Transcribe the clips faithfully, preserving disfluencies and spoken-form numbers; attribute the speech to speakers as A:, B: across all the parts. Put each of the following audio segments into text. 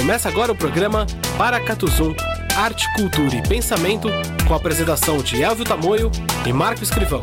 A: Começa agora o programa Paracatuzum, Arte, Cultura e Pensamento, com a apresentação de Elvio Tamoio e Marco Escrivão.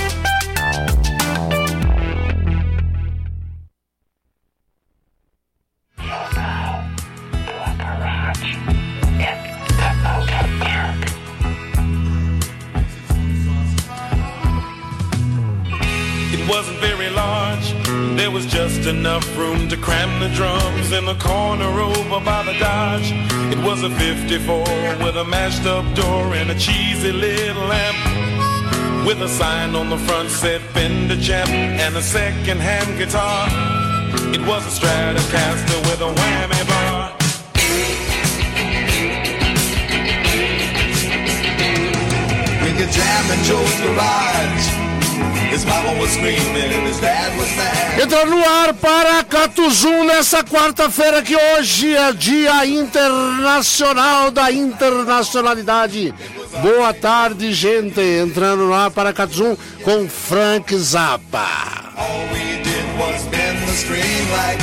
B: Wasn't very large, there was just enough room to cram the drums in the corner over by the Dodge. It was a fifty-four with a mashed up door and a cheesy little lamp, with a sign on the front said Fender Champ and a second hand guitar. It was a Stratocaster with a whammy bar.
C: We could jam in Joe's garage.
D: Entra no ar Paracatuzum nessa quarta-feira, que hoje é Dia Internacional da Internacionalidade. Boa tarde, gente. Entrando no ar Paracatuzum com Frank Zappa.
C: All we did was bend the screen like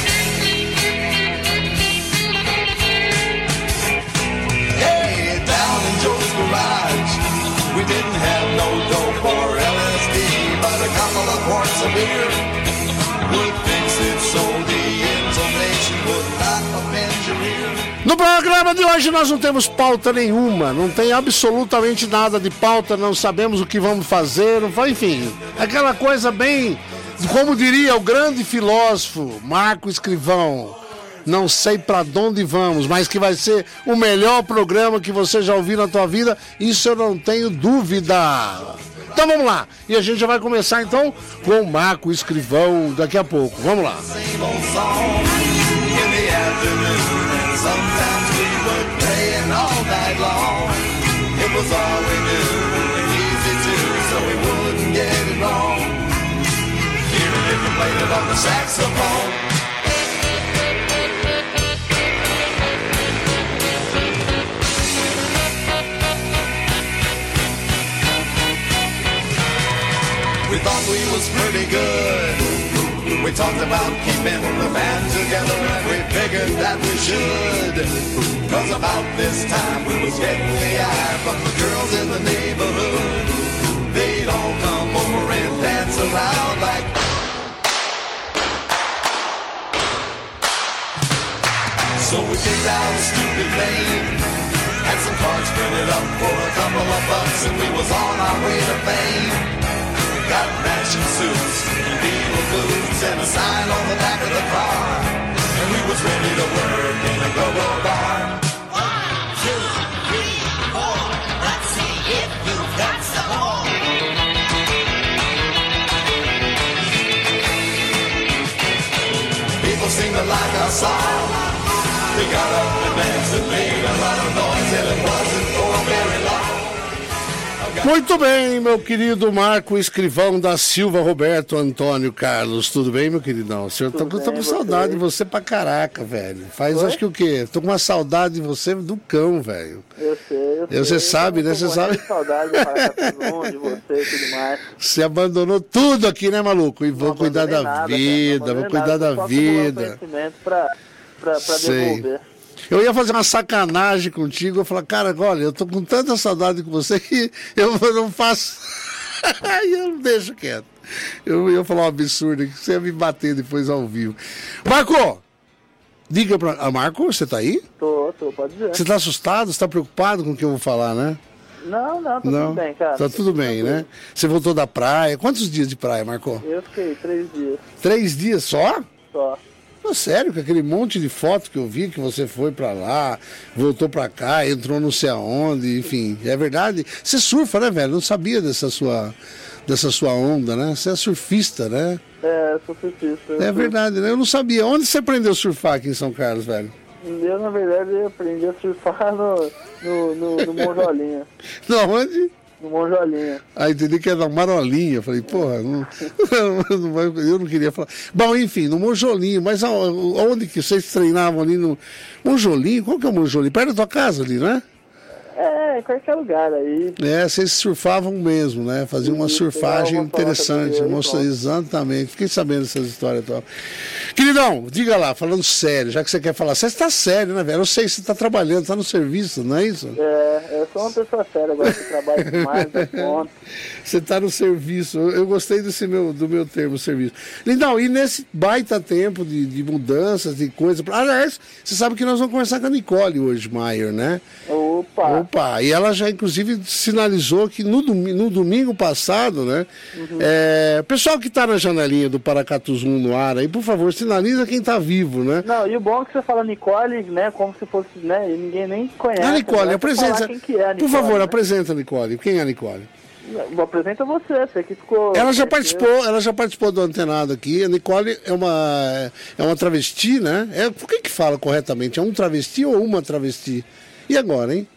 C: hey, down in Joe's garage. We didn't have no dope or L S D, but a couple of quarts of beer would fix it so the intonation would not offend your ear.
D: No programa de hoje nós não temos pauta nenhuma, não tem absolutamente nada de pauta, não sabemos o que vamos fazer, não vai, enfim, aquela coisa bem, como diria o grande filósofo Marco Escrivão, não sei pra onde vamos, mas que vai ser o melhor programa que você já ouviu na tua vida, isso eu não tenho dúvida. Então vamos lá, e a gente já vai começar então com o Marco Escrivão daqui a pouco, vamos lá.
C: We thought we was pretty good. We talked about keeping the band together, and we figured that we should. Cause about this time we was getting the eye from the girls in the neighborhood. They'd all come over and dance around like so we picked out a stupid name, had some cards printed up for a couple of bucks, and we was on our way to fame. Got matching suits and Beatle boots and a sign on the back of the car, and we was ready to work in a go-go bar.
E: One, two, three, four, let's see if you've got some more.
C: People seem to like our song. They got up and danced and made a lot of noise, and it wasn't for very long.
D: Muito bem, meu querido Marco Escrivão da Silva Roberto Antônio Carlos. Tudo bem, meu queridão? O senhor tá, tá com saudade de você pra caraca, velho. Faz Oi? Acho que o quê? Tô com uma saudade de você do cão, velho.
F: Eu sei, eu sei.
D: Você sabe, né? Você sabe.
F: Saudade de Paracatuzum, de você e tudo mais.
D: Você abandonou tudo aqui, né, maluco? E vou cuidar da
F: nada,
D: vida, vou cuidar
F: nada.
D: da vida.
F: Pra, pra, pra devolver.
D: Eu ia fazer uma sacanagem contigo, eu falar, cara, olha, eu tô com tanta saudade com você que eu não faço. Aí eu deixo quieto. Eu ia falar um absurdo, que você ia me bater depois ao vivo. Marco! Diga pra. Ah, Marco, você tá aí?
F: Tô, tô, pode dizer.
D: Você tá assustado? Você tá preocupado com o que eu vou falar, né?
F: Não, não, tá
D: não.
F: tudo bem, cara.
D: Tá tudo bem, né? Você voltou da praia. Quantos dias de praia, Marco?
F: Eu fiquei três dias.
D: Três dias só?
F: Só.
D: Não, sério, com aquele monte de foto que eu vi que você foi pra lá, voltou pra cá, entrou não sei aonde, enfim, é verdade. Você surfa, né, velho? Não sabia dessa sua, dessa sua onda, né? Você é surfista, né?
F: É, sou surfista.
D: É verdade, né? Eu não sabia. Onde você aprendeu a surfar aqui em São Carlos, velho?
F: Eu, na verdade, aprendi a surfar no, no, no, no Monjolinha.
D: Na onde?
F: No Monjolinha.
D: Ah, entendi que era na Marolinha. Falei, porra, não, eu não queria falar. Bom, enfim, no Monjolinho, mas aonde que vocês treinavam ali no Monjolinho? Qual que é o Monjolinho? Perto da tua casa ali, né?
F: É, em qualquer lugar aí.
D: É, vocês surfavam mesmo, né? Faziam uma
F: Isso,
D: surfagem
F: uma
D: interessante.
F: foto,
D: Mostra,
F: pronto.
D: exatamente. Fiquei sabendo dessas histórias e tal. Queridão, diga lá, falando sério, já que você quer falar. Você está sério, né, velho? Eu sei que você está trabalhando, está no serviço, não é isso?
F: É, eu sou uma pessoa séria, agora que trabalho demais da conta.
D: Você está no serviço. Eu, eu gostei desse meu, do meu termo, serviço. Lindão, e nesse baita tempo de, de mudanças, de coisas. Aliás, você sabe que nós vamos conversar com a Nicole hoje, Maier, né?
F: Opa!
D: Opa, e ela já inclusive sinalizou que no domingo, no domingo passado, né?
F: Uhum.
D: É, pessoal que está na janelinha do Paracatu Zoom no ar aí, por favor, sinaliza quem está vivo, né?
F: Não, e o bom é que você fala Nicole, né, como se fosse, né, e ninguém nem conhece.
D: A Nicole,
F: né?
D: apresenta.
F: Falar quem que é a Nicole,
D: por favor,
F: né?
D: apresenta a Nicole. Quem é a Nicole?
F: Apresenta você, você que ficou...
D: Ela já participou, ela já participou do Antenado aqui. A Nicole é uma, é uma travesti, né? É, por que que fala corretamente? É um travesti ou uma travesti? E agora, hein?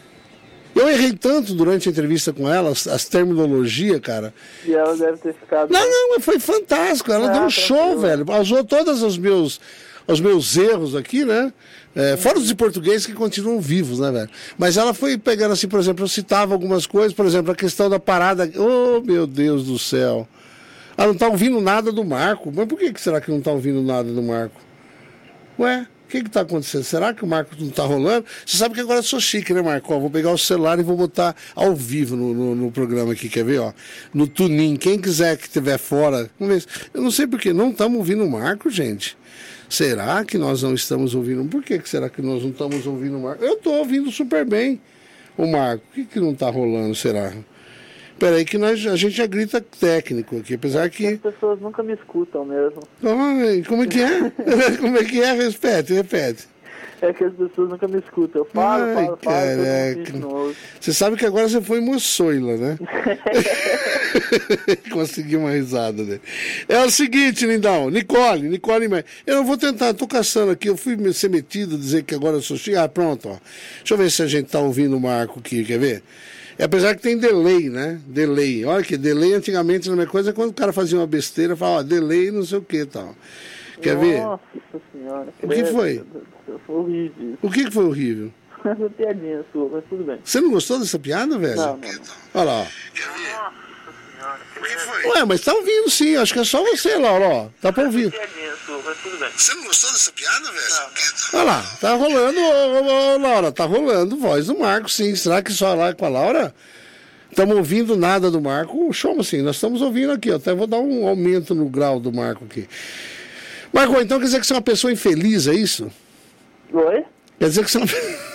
D: Eu errei tanto durante a entrevista com ela, as, as terminologias, cara.
F: E ela deve ter ficado...
D: Não, não, foi fantástico. Ela
F: Ah,
D: deu um
F: tranquilo.
D: show, velho. Usou todos os meus, os meus erros aqui, né? É, fora os de português que continuam vivos, né, velho? Mas ela foi pegando assim, por exemplo, eu citava algumas coisas, por exemplo, a questão da parada. Oh, meu Deus do céu. Ela não tá ouvindo nada do Marco. Mas por que que será que não tá ouvindo nada do Marco? Ué? O que que tá acontecendo? Será que o Marco não tá rolando? Você sabe que agora eu sou chique, né, Marco? Ó, vou pegar o celular e vou botar ao vivo no, no, no programa aqui, quer ver, ó? No Tunin. Quem quiser que estiver fora, vamos ver. se- Eu não sei por que não estamos ouvindo o Marco, gente. Será que nós não estamos ouvindo? Por que que será que nós não estamos ouvindo o Marco? Eu estou ouvindo super bem o Marco. O que que não tá rolando, será? Peraí que nós, a gente já grita técnico aqui, apesar que...
F: As pessoas nunca me escutam mesmo.
D: Ai, como é que é? Como é que é? Repete, repete.
F: É que as pessoas nunca me escutam. Eu falo,
D: Ai,
F: falo, falo, todo mundo
D: caraca.
F: finge que não ouve.
D: Você sabe que agora você foi moçoila, né? Consegui uma risada dele. É o seguinte, lindão. Nicole, Nicole... Eu não vou tentar, tô caçando aqui. Eu fui ser metido, dizer que agora eu sou chique. Ah, pronto, ó. Deixa eu ver se a gente tá ouvindo o Marco aqui, quer ver? É, apesar que tem delay, né? Delay. Olha que delay antigamente na minha coisa é quando o cara fazia uma besteira, falava, ó, delay não sei o que e tal. Quer ver?
F: Nossa senhora.
D: O que foi?
F: credo, Foi horrível.
D: O que que foi horrível?
F: Essa piadinha sua, mas tudo bem.
D: Você não gostou dessa piada, velho?
F: Não, não, não.
D: Olha lá, ó. Ué, mas tá ouvindo sim, acho que é só você, Laura, ó. Tá pra ouvir.
F: Piadinha sua, mas tudo bem.
D: Você não gostou dessa piada, velho? Olha lá, tá rolando, ô, ô, ô, Laura, tá rolando voz do Marco, sim. Será que só lá com a Laura? Estamos ouvindo nada do Marco? Show, assim, nós estamos ouvindo aqui, ó. Até vou dar um aumento no grau do Marco aqui. Marco, então quer dizer que você é uma pessoa infeliz, é isso?
F: Oi?
D: Quer dizer que você é uma...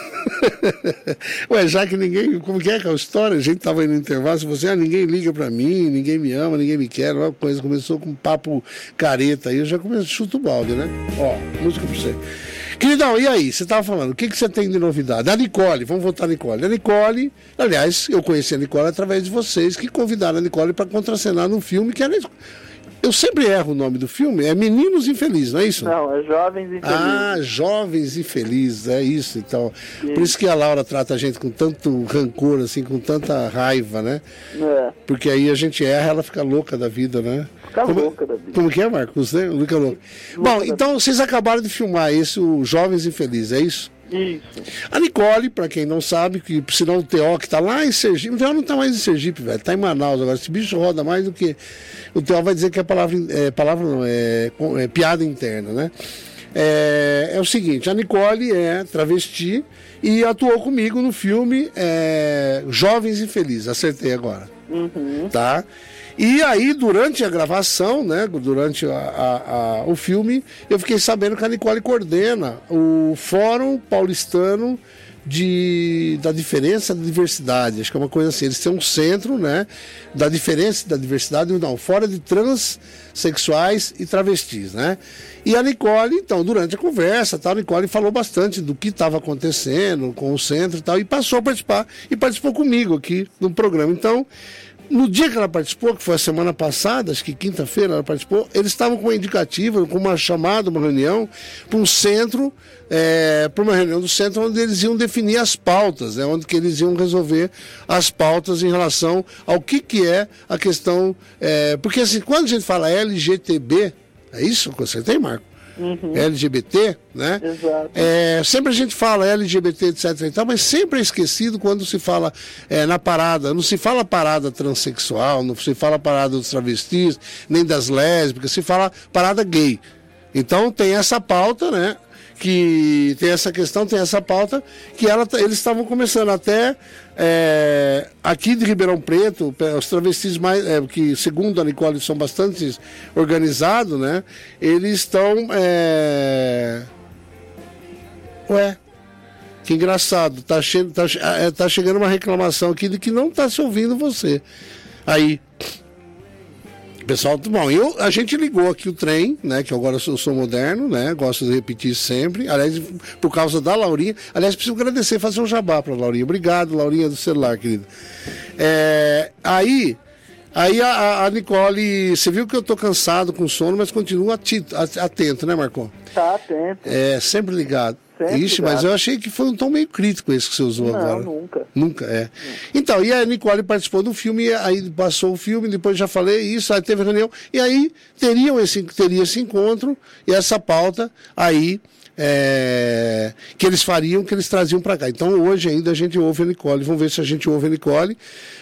D: Ué, já que ninguém... Como que é aquela história? A gente tava indo no intervalo, se você, ah, ninguém liga pra mim, ninguém me ama, ninguém me quer, uma coisa, começou com um papo careta aí, eu já comecei a chutar o balde, né? Ó, música pra você. Queridão, e aí? Você tava falando, o que que você tem de novidade? A Nicole, vamos voltar a Nicole. A Nicole, aliás, eu conheci a Nicole através de vocês, que convidaram a Nicole para contracenar num filme que era... Eu sempre erro o nome do filme, é Meninos Infelizes, não é isso?
F: Não, é Jovens Infelizes.
D: Ah, Jovens Infelizes, é isso, então. Por isso que a Laura trata a gente com tanto rancor, assim, com tanta raiva, né?
F: É,
D: Porque aí a gente erra, ela fica louca da vida, né?
F: fica
D: como,
F: louca da vida.
D: Como que é, Marcos? Né? Fica louca. Bom, então vocês acabaram de filmar esse, o Jovens Infelizes, é isso?
F: Isso.
D: A Nicole, pra quem não sabe, que sinal o Teó que tá lá em Sergipe, o Teó não tá mais em Sergipe, velho, tá em Manaus agora. Esse bicho roda mais do que. O Teó vai dizer que é palavra, é, palavra não, é, é piada interna, né? É, é o seguinte, a Nicole é travesti e atuou comigo no filme é, Jovens Infelizes, acertei agora.
F: Uhum.
D: Tá? E aí, durante a gravação, né, durante a, a, a, o filme, eu fiquei sabendo que a Nicole coordena o Fórum Paulistano de, da Diferença da Diversidade. Acho que é uma coisa assim. Eles têm um centro, né, da diferença e da diversidade, não, fora de transexuais e travestis, né? E a Nicole, então, durante a conversa, tal, a Nicole falou bastante do que estava acontecendo com o centro e tal, e passou a participar, e participou comigo aqui no programa. Então, no dia que ela participou, que foi a semana passada, acho que quinta-feira ela participou, eles estavam com uma indicativa, com uma chamada, uma reunião, para um centro, é, para uma reunião do centro, onde eles iam definir as pautas, né, onde que eles iam resolver as pautas em relação ao que, que é a questão. É, porque assim, quando a gente fala L G T B, é isso que você tem, Marco?
F: Uhum.
D: L G B T, né?
F: Exato.
D: É, sempre a gente fala L G B T, etc e tal, mas sempre é esquecido quando se fala é, na parada. Não se fala parada transexual, não se fala parada dos travestis, nem das lésbicas, se fala parada gay. Então tem essa pauta, né? Que tem essa questão, tem essa pauta, que ela, eles estavam começando até é, aqui de Ribeirão Preto, os travestis mais, é, que segundo a Nicole são bastante organizados, né? Eles estão. É... Ué, que engraçado, tá, che... tá, é, tá chegando uma reclamação aqui de que não tá se ouvindo você. Aí. Pessoal, bom, eu, a gente ligou aqui o trem, né, que agora eu sou, sou moderno, né, gosto de repetir sempre, aliás, por causa da Laurinha, aliás, preciso agradecer, fazer um jabá para a Laurinha, obrigado, Laurinha do celular, querida. É, aí, aí a, a Nicole, você viu que eu tô cansado, com sono, mas continuo atito, atento, né, Marcon?
F: Tá atento.
D: É, sempre ligado.
F: Sempre
D: Ixi,
F: ligado.
D: mas eu achei que foi um tom meio crítico esse que você usou
F: Não,
D: agora.
F: nunca.
D: Nunca, é. Então, e a Nicole participou do filme, aí passou o filme, depois já falei isso, aí teve reunião, e aí teriam esse, teria esse encontro e essa pauta aí é, que eles fariam, que eles traziam para cá. Então, hoje ainda a gente ouve a Nicole, vamos ver se a gente ouve a Nicole,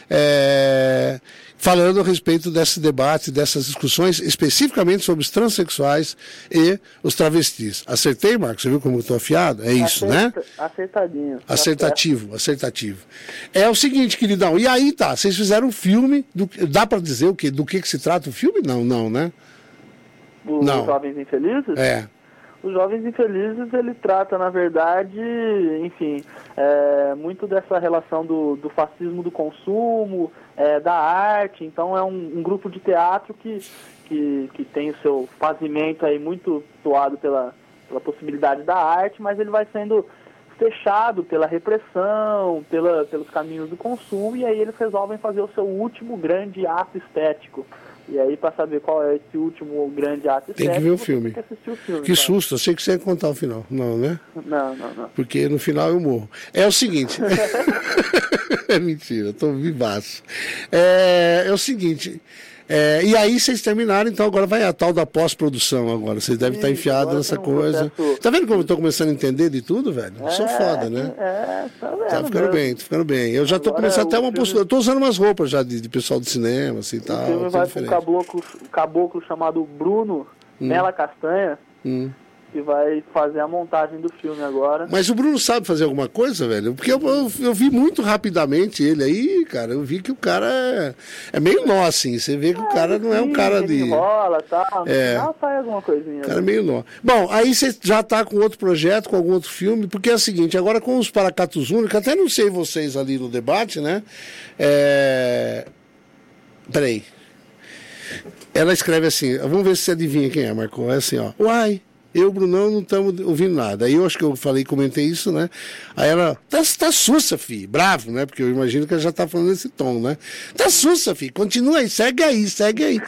D: é, falando a respeito desse debate, dessas discussões, especificamente sobre os transexuais e os travestis. Acertei, Marcos? Você viu como eu estou afiado? É isso,
F: Acerta,
D: né?
F: Acertadinho. Tá
D: Acertativo, acertativo. É o seguinte, queridão, e aí tá, vocês fizeram um filme, do, dá pra dizer o quê? Do que que se trata o filme? Não, não, né?
F: certo. Os
D: Não.
F: Jovens Infelizes?
D: É.
F: Os Jovens Infelizes, ele trata, na verdade, enfim, é, muito dessa relação do, do fascismo do consumo, é, da arte. Então é um, um grupo de teatro que, que, que tem o seu fazimento aí muito toado pela, pela possibilidade da arte, mas ele vai sendo fechado pela repressão, pela, pelos caminhos do consumo, e aí eles resolvem fazer o seu último grande ato estético. E aí, para saber qual é esse último grande ato
D: Tem
F: estético,
D: que ver o
F: você
D: filme.
F: tem que assistir o filme.
D: Que
F: tá?
D: susto, achei que você ia contar o final. Não, né?
F: Não, não, não.
D: Porque no final eu morro. É o seguinte. É mentira, tô vivaço. É, é o seguinte. É, e aí vocês terminaram, então agora vai a tal da pós-produção agora. Vocês devem estar
F: Isso,
D: enfiados
F: agora
D: nessa
F: tem um
D: coisa.
F: processo-
D: Tá vendo como eu tô começando a entender de tudo, velho? Eu sou
F: É,
D: foda, né?
F: É, tá vendo.
D: Tá ficando
F: mesmo.
D: bem, tá ficando bem. Eu já tô
F: Agora
D: começando até
F: o
D: uma
F: filme-
D: postura. Eu tô usando umas roupas já de, de pessoal de cinema, assim e
F: O
D: tal.
F: filme
D: tudo
F: vai para um
D: diferente.
F: caboclo, um caboclo chamado Bruno Mela Castanha,
D: Hum.
F: que vai fazer a montagem do filme agora.
D: Mas o Bruno sabe fazer alguma coisa, velho? Porque eu, eu, eu vi muito rapidamente ele aí, cara. Eu vi que o cara é, é meio nó, assim. Você vê que o cara não é um
F: Sim,
D: cara
F: ele
D: de.
F: enrola, tá?
D: É.
F: Ah, faz alguma coisinha.
D: O cara é meio nó. Bom, aí você já tá com outro projeto, com algum outro filme, porque é o seguinte, agora com os Paracatos Únicos, até não sei vocês ali no debate, né? É... Peraí. Ela escreve assim, vamos ver se você adivinha quem é, Marcon. É assim, ó. Uai, eu e o Brunão não estamos ouvindo nada. Aí eu acho que eu falei, comentei isso, né? Aí ela, tá, tá sussa, filho. Bravo, né? Porque eu imagino que ela já tá falando nesse tom, né? Tá sussa, filho. Continua aí, segue aí, segue aí.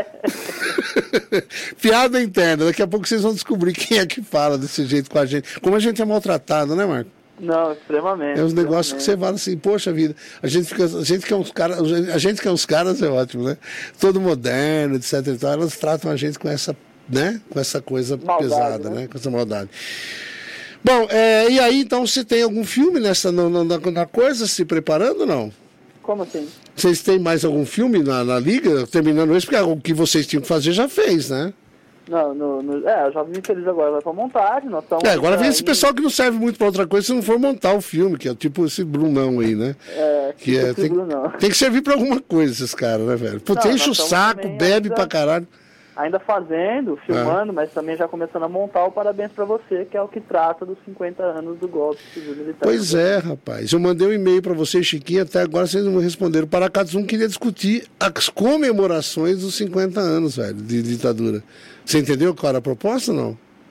D: Piada interna. Daqui a pouco vocês vão descobrir quem é que fala desse jeito com a gente. Como a gente é maltratado, né, Marco?
F: Não, extremamente.
D: É uns negócios que você
F: extremamente.
D: fala assim, poxa vida, a gente, fica, a gente que é uns caras, a gente que é uns caras é ótimo, né? Todo moderno, etc e tal, elas tratam a gente com essa, né? Com essa coisa
F: Maldade,
D: pesada,
F: né?
D: né? Com essa maldade. Bom, é, e aí então você tem algum filme nessa na, na, na coisa, se preparando ou não?
F: Como assim?
D: Vocês têm mais algum filme na, na liga, terminando isso, porque o que vocês tinham que fazer já fez, né?
F: Não, no, no, é, o Jovem Infeliz agora vai pra montagem, nós estamos...
D: É, agora vem esse
F: aí-
D: pessoal que não serve muito pra outra coisa se não for montar o filme, que é tipo esse Brunão aí, né?
F: É,
D: Que é,
F: esse
D: tem,
F: Brunão.
D: tem que servir pra alguma coisa esses caras, né, velho? Pô,
F: Não,
D: tem
F: nós
D: enche o
F: estamos
D: saco,
F: também
D: bebe
F: ainda-
D: pra caralho.
F: Ainda fazendo, filmando, mas também já começando a montar o Parabéns pra Você, que é o que trata dos cinquenta anos do golpe civil militar.
D: Pois é, rapaz. Eu mandei um e-mail pra você, Chiquinho, até agora vocês não me responderam. O Paracatos um queria discutir as comemorações dos cinquenta anos, velho, de ditadura. Você entendeu qual era a proposta ou não?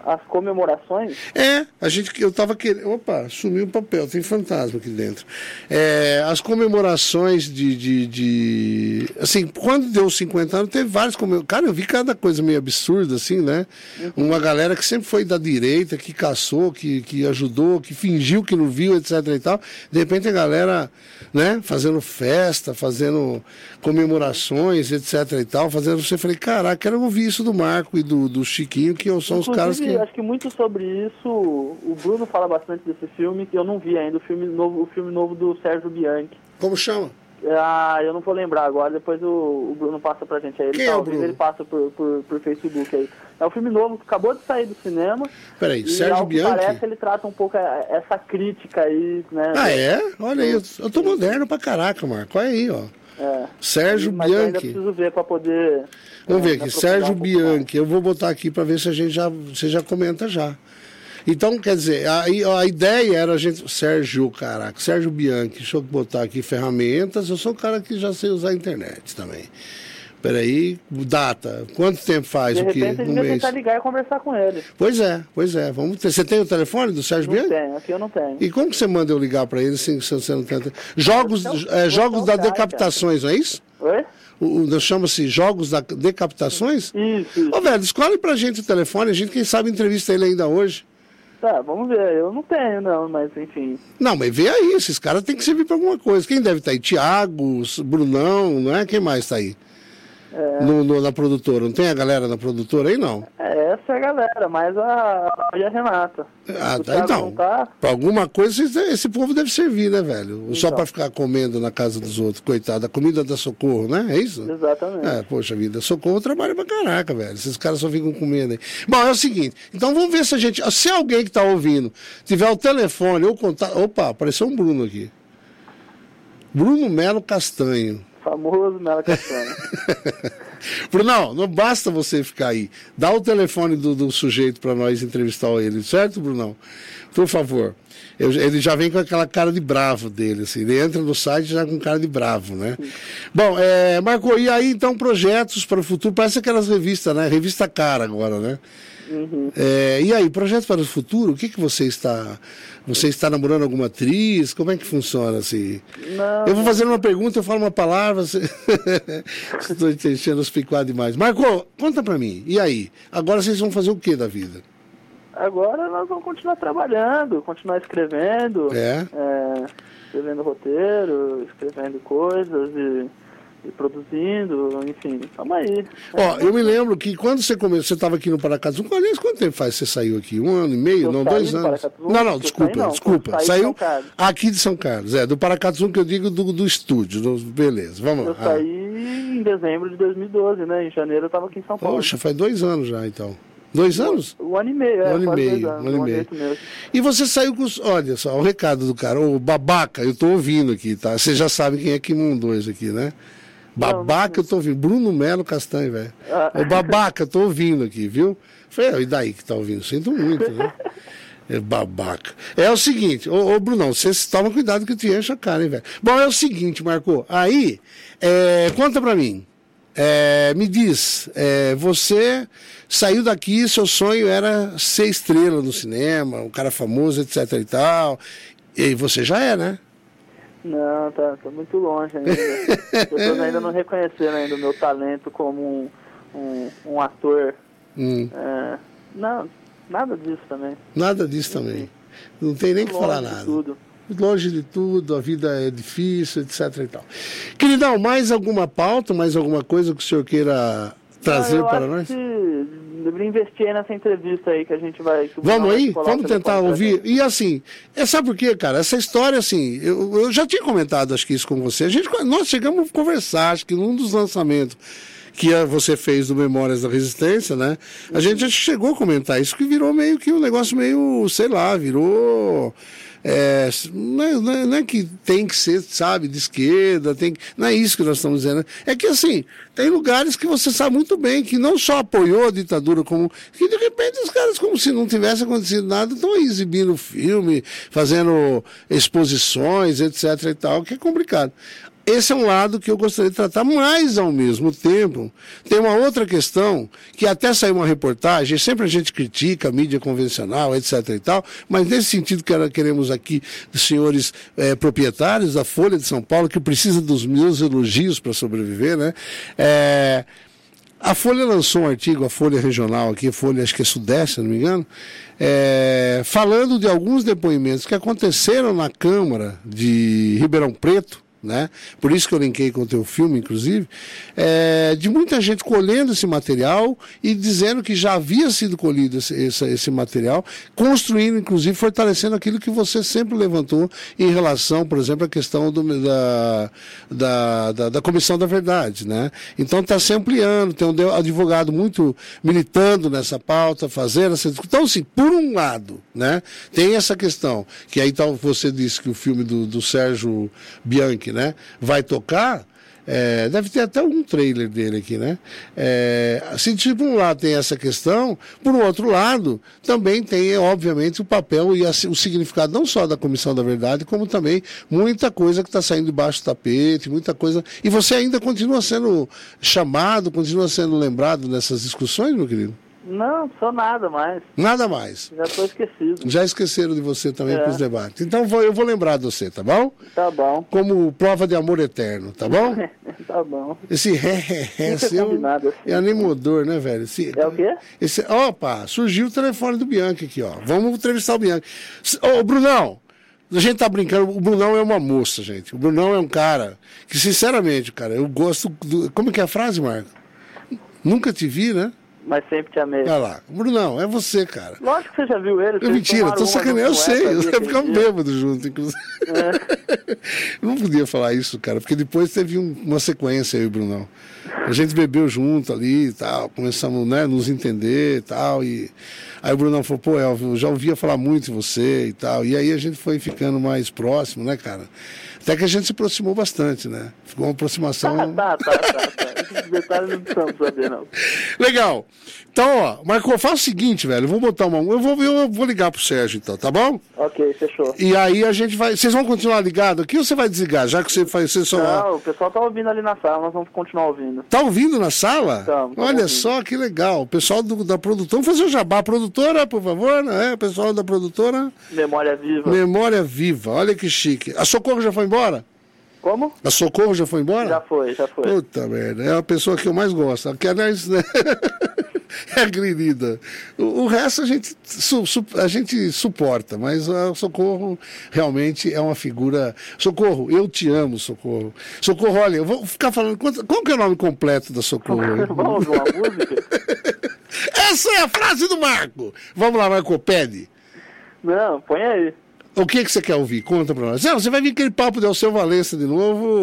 F: as comemorações?
D: É, a gente, eu tava querendo... Opa, sumiu o papel, tem fantasma aqui dentro. É, as comemorações de, de, de... Assim, quando deu os cinquenta anos, teve várias comemorações. Cara, eu vi cada coisa meio absurda, assim, né? Uhum. Uma galera que sempre foi da direita, que caçou, que, que ajudou, que fingiu que não viu, etc e tal. De repente a galera, né, fazendo festa, fazendo comemorações, etc e tal, fazendo... Você falei, caraca, quero ouvir isso do Marco e do, do Chiquinho, que são os caras que...
F: Acho que muito sobre isso, o Bruno fala bastante desse filme, que eu não vi ainda, o filme novo, o filme novo do Sérgio Bianchi.
D: Como chama?
F: Ah, eu não vou lembrar agora, depois o, o Bruno passa pra gente aí. Ele,
D: Quem é o Bruno?
F: Ele passa por, por, por Facebook aí. É um filme novo que acabou de sair do cinema.
D: Peraí,
F: e,
D: Sérgio
F: ao que
D: Bianchi?
F: parece, ele trata um pouco essa crítica aí, né?
D: Ah, é? Olha aí, eu, eu tô moderno pra caraca, Marco. Olha aí, ó.
F: É.
D: Sérgio
F: Mas eu ainda
D: Bianchi.
F: preciso ver pra poder...
D: Vamos
F: é,
D: ver aqui, Sérgio
F: um
D: Bianchi. Eu vou botar aqui para ver se a gente já, você já comenta já. Então, quer dizer, a, a ideia era a gente... Sérgio, caraca, Sérgio Bianchi. Deixa eu botar aqui ferramentas. Eu sou um cara que já sei usar a internet também. Peraí, data. Quanto tempo faz?
F: De
D: o quê?
F: repente,
D: Um
F: devia
D: mês?
F: tentar ligar e conversar com ele.
D: Pois é, pois é. Vamos ter. Você tem o telefone do Sérgio
F: Não
D: Bianchi?
F: tenho, aqui eu não tenho.
D: E como que você manda eu ligar para ele se você não tem... Jogos,
F: Você
D: é,
F: é o-
D: jogos
F: você é
D: das
F: o cara,
D: decapitações, não é isso?
F: Oi?
D: O, o, chama-se Jogos da Decapitações?
F: Isso, isso.
D: Ô, velho, escolhe pra gente o telefone, a gente, quem sabe, entrevista ele ainda hoje.
F: Tá, vamos ver. Eu não tenho, não, mas enfim.
D: Não, mas vê aí, esses caras têm que servir pra alguma coisa. Quem deve estar aí? Tiago, Brunão, não é? Quem mais tá aí?
F: É,
D: No, no- na produtora. Não tem a galera na produtora aí, não?
F: é, essa é a galera, mais a, a, e a Renata.
D: Ah,
F: O
D: tá,
F: Thiago
D: então.
F: não tá?
D: Pra alguma coisa esse, esse povo deve servir, né, velho? Só
F: Então.
D: pra ficar comendo na casa dos outros. Coitado, a comida da Socorro, né? É isso?
F: Exatamente.
D: É, poxa vida, Socorro trabalha pra caraca, velho. Esses caras só ficam comendo aí. Bom, é o seguinte, então vamos ver se a gente. Se alguém que tá ouvindo tiver o telefone ou contato. Opa, apareceu um Bruno aqui. Bruno Melo Castanho.
F: Famoso Mela Castanha.
D: Brunão, não basta você ficar aí. Dá o telefone do, do sujeito para nós entrevistar ele, certo, Brunão? Por favor. Eu- ele já vem com aquela cara de bravo dele, assim. Ele entra no site já com cara de bravo, né? Bom, é, Marco, e aí então projetos para o futuro? Parece aquelas revistas, né? Revista Cara agora, né?
F: Uhum.
D: É, e aí, projetos para o futuro? O que, que você está... Você está namorando alguma atriz? Como é que funciona assim?
F: Não,
D: Eu vou fazer uma pergunta, eu falo uma palavra. Você... Estou te enchendo os picuados demais. Marco, conta pra mim. E aí? Agora vocês vão fazer o que da vida?
F: agora nós vamos continuar trabalhando, continuar escrevendo.
D: É?
F: é, escrevendo roteiro, escrevendo coisas e, e produzindo, enfim, estamos aí.
D: Ó, eu me lembro que quando você começou, você estava aqui no Paracatu, aliás, quanto tempo faz que você saiu aqui? Um ano e meio?
F: Eu
D: Não,
F: saí
D: dois
F: do
D: anos.
F: Paracatu?
D: Não, não,
F: Eu
D: desculpa,
F: saí não,
D: desculpa.
F: eu saí de
D: Saiu
F: São Carlos.
D: aqui de São Carlos, é, do Paracatu que eu digo do, do estúdio, do- beleza, vamos lá.
F: Eu saí em dezembro de dois mil e doze, né? Em janeiro eu estava aqui em São
D: Ah,
F: Paulo.
D: poxa, faz dois anos já, então. Dois anos?
F: Um ano e meio, é,
D: Um ano e
F: quase
D: meio,
F: dois anos,
D: um ano e meio.
F: jeito mesmo.
D: E você saiu com os... Olha só, o recado do cara, o babaca, eu tô ouvindo aqui, tá? Você já sabe quem é que mandou isso aqui, né? Babaca, eu tô ouvindo. Bruno Melo Castanho, velho.
F: Ah.
D: O babaca, eu tô ouvindo aqui, viu? Falei, "Ah, e daí que tá ouvindo? Sinto muito, né? É babaca. É o seguinte, ô, ô Brunão, você toma cuidado que eu te encho a cara, hein, velho? Bom, é o seguinte, Marco, aí, é, conta pra mim. É, me diz, é, você saiu daqui, seu sonho era ser estrela no cinema, um cara famoso, etc e tal. E você já é, né?
F: Não, tá, tá muito longe ainda. As pessoas ainda não reconheceram ainda o meu talento como um, um, um ator.
D: Hum,
F: É, não, nada disso também.
D: nada disso também. Não tem nem que
F: Longe
D: falar
F: de
D: nada.
F: tudo.
D: Longe de tudo, a vida é difícil, etc e tal. Queridão, mais alguma pauta, mais alguma coisa que o senhor queira trazer
F: Não, eu
D: para
F: acho
D: nós?
F: que deveria investir aí nessa entrevista aí que a gente vai... que o
D: Vamos
F: Bruno
D: aí?
F: coloca
D: Vamos
F: no
D: tentar
F: podcast.
D: ouvir. E assim, é, sabe por quê, cara? Essa história, assim, eu, eu já tinha comentado, acho que isso com você. A gente, nós chegamos a conversar, acho que num dos lançamentos que a- você fez do Memórias da Resistência, né? A gente já chegou a comentar isso, que virou meio que um negócio meio, sei lá, virou... É, não, é, não é- não é que tem que ser, sabe, de esquerda, tem que- não é isso que nós estamos dizendo. É que, assim, tem lugares que você sabe muito bem que não só apoiou a ditadura, como que de repente os caras, como se não tivesse acontecido nada, estão aí exibindo filme, fazendo exposições, etc e tal, que é complicado. esse é um lado que eu gostaria de tratar, mas, ao mesmo tempo, tem uma outra questão, que até saiu uma reportagem, sempre a gente critica a mídia convencional, etc e tal, mas nesse sentido que era- queremos aqui, dos senhores eh, proprietários da Folha de São Paulo, que precisa dos meus elogios para sobreviver, né? É, a Folha lançou um artigo, a Folha Regional aqui, a Folha, acho que é Sudeste, se não me engano, é, falando de alguns depoimentos que aconteceram na Câmara de Ribeirão Preto, né? Por isso que eu linkei com o teu filme, inclusive, é, de muita gente colhendo esse material e dizendo que já havia sido colhido esse, esse, esse material, construindo, inclusive, fortalecendo aquilo que você sempre levantou em relação, por exemplo, à questão do, da, da, da, da Comissão da Verdade, né? Então está se ampliando, tem um advogado muito militando nessa pauta, fazendo essa discussão. Então, assim, por um lado, né, tem essa questão, que aí então, você disse que o filme do, do Sérgio Bianchi, né, vai tocar, é, deve ter até um trailer dele aqui, né? É, assim, de por um lado tem essa questão, por outro lado, também tem, obviamente, o papel e a, o significado não só da Comissão da Verdade, como também muita coisa que está saindo debaixo do tapete, muita coisa. E você ainda continua sendo chamado, continua sendo lembrado nessas discussões, meu querido?
F: Não, sou nada mais.
D: Nada mais.
F: Já tô esquecido.
D: Já esqueceram de você também
F: É.
D: para os debates. Então vou- eu vou lembrar de você, tá bom?
F: Tá bom.
D: Como prova de amor eterno, tá bom?
F: Tá bom.
D: Esse ré, ré, ré
F: Fica
D: seu
F: combinado assim.
D: é animador, né, velho? Esse,
F: É o quê?
D: Esse, opa, surgiu o telefone do Bianchi aqui, ó. Vamos entrevistar o Bianchi. S- Ô, Brunão, a gente tá brincando, o Brunão é uma moça, gente. O Brunão é um cara que, sinceramente, cara, eu gosto do... Como que é a frase, Marco? Nunca te vi, né?
F: Mas sempre te amei.
D: Olha lá. Brunão, é você, cara.
F: Lógico que você já viu ele.
D: É
F: vocês
D: mentira,
F: tomaram
D: tô
F: uma
D: sacaneando, eu
F: junto com
D: sei,
F: essa
D: eu
F: ali
D: sei
F: aquele
D: ficamos
F: dia.
D: bêbados junto, inclusive. Eu não podia falar isso, cara, porque depois teve um- uma sequência aí, o Brunão. A gente bebeu junto ali e tal, começamos, né, nos entender e tal, e aí o Brunão falou, pô, Elvio, eu já ouvia falar muito de você e tal, e aí a gente foi ficando mais próximo, né, cara? Até que a gente se aproximou bastante, né? Ficou uma aproximação...
F: Ah, tá, tá, tá, tá. Esses detalhes não precisamos saber, não.
D: Legal. Então, ó, Marco, faz o seguinte, velho, eu vou botar uma... Eu vou, eu vou ligar pro Sérgio, então, tá bom?
F: Ok, fechou.
D: E aí a gente vai... Vocês vão continuar ligado aqui ou você vai desligar, já que você faz... Você só...
F: Não, o pessoal tá ouvindo ali na sala, nós vamos continuar ouvindo.
D: Tá ouvindo na sala?
F: Tamo, tamo
D: Olha
F: ouvindo.
D: só que legal. O pessoal do- da produtora... Vamos fazer o jabá. Produtora, por favor, né? O pessoal da produtora...
F: Memória viva.
D: Memória Viva. Olha que chique. A Socorro já foi embora?
F: Como?
D: A Socorro já foi embora?
F: Já foi, já foi.
D: Puta merda. É a pessoa que eu mais gosto. Que, aliás, né? É agredida. O, o resto a gente, su- su- a gente suporta, mas a Socorro realmente é uma figura... Socorro, eu te amo, Socorro. Socorro, olha, eu vou ficar falando... Quanto, qual que é o nome completo da Socorro?
F: Vamos ouvir uma música?
D: Essa é a frase do Marco. Vamos lá, Marco, pede.
F: Não, põe aí.
D: O que, que você quer ouvir? Conta pra nós. Não, você vai vir aquele papo de Alceu Valença de novo.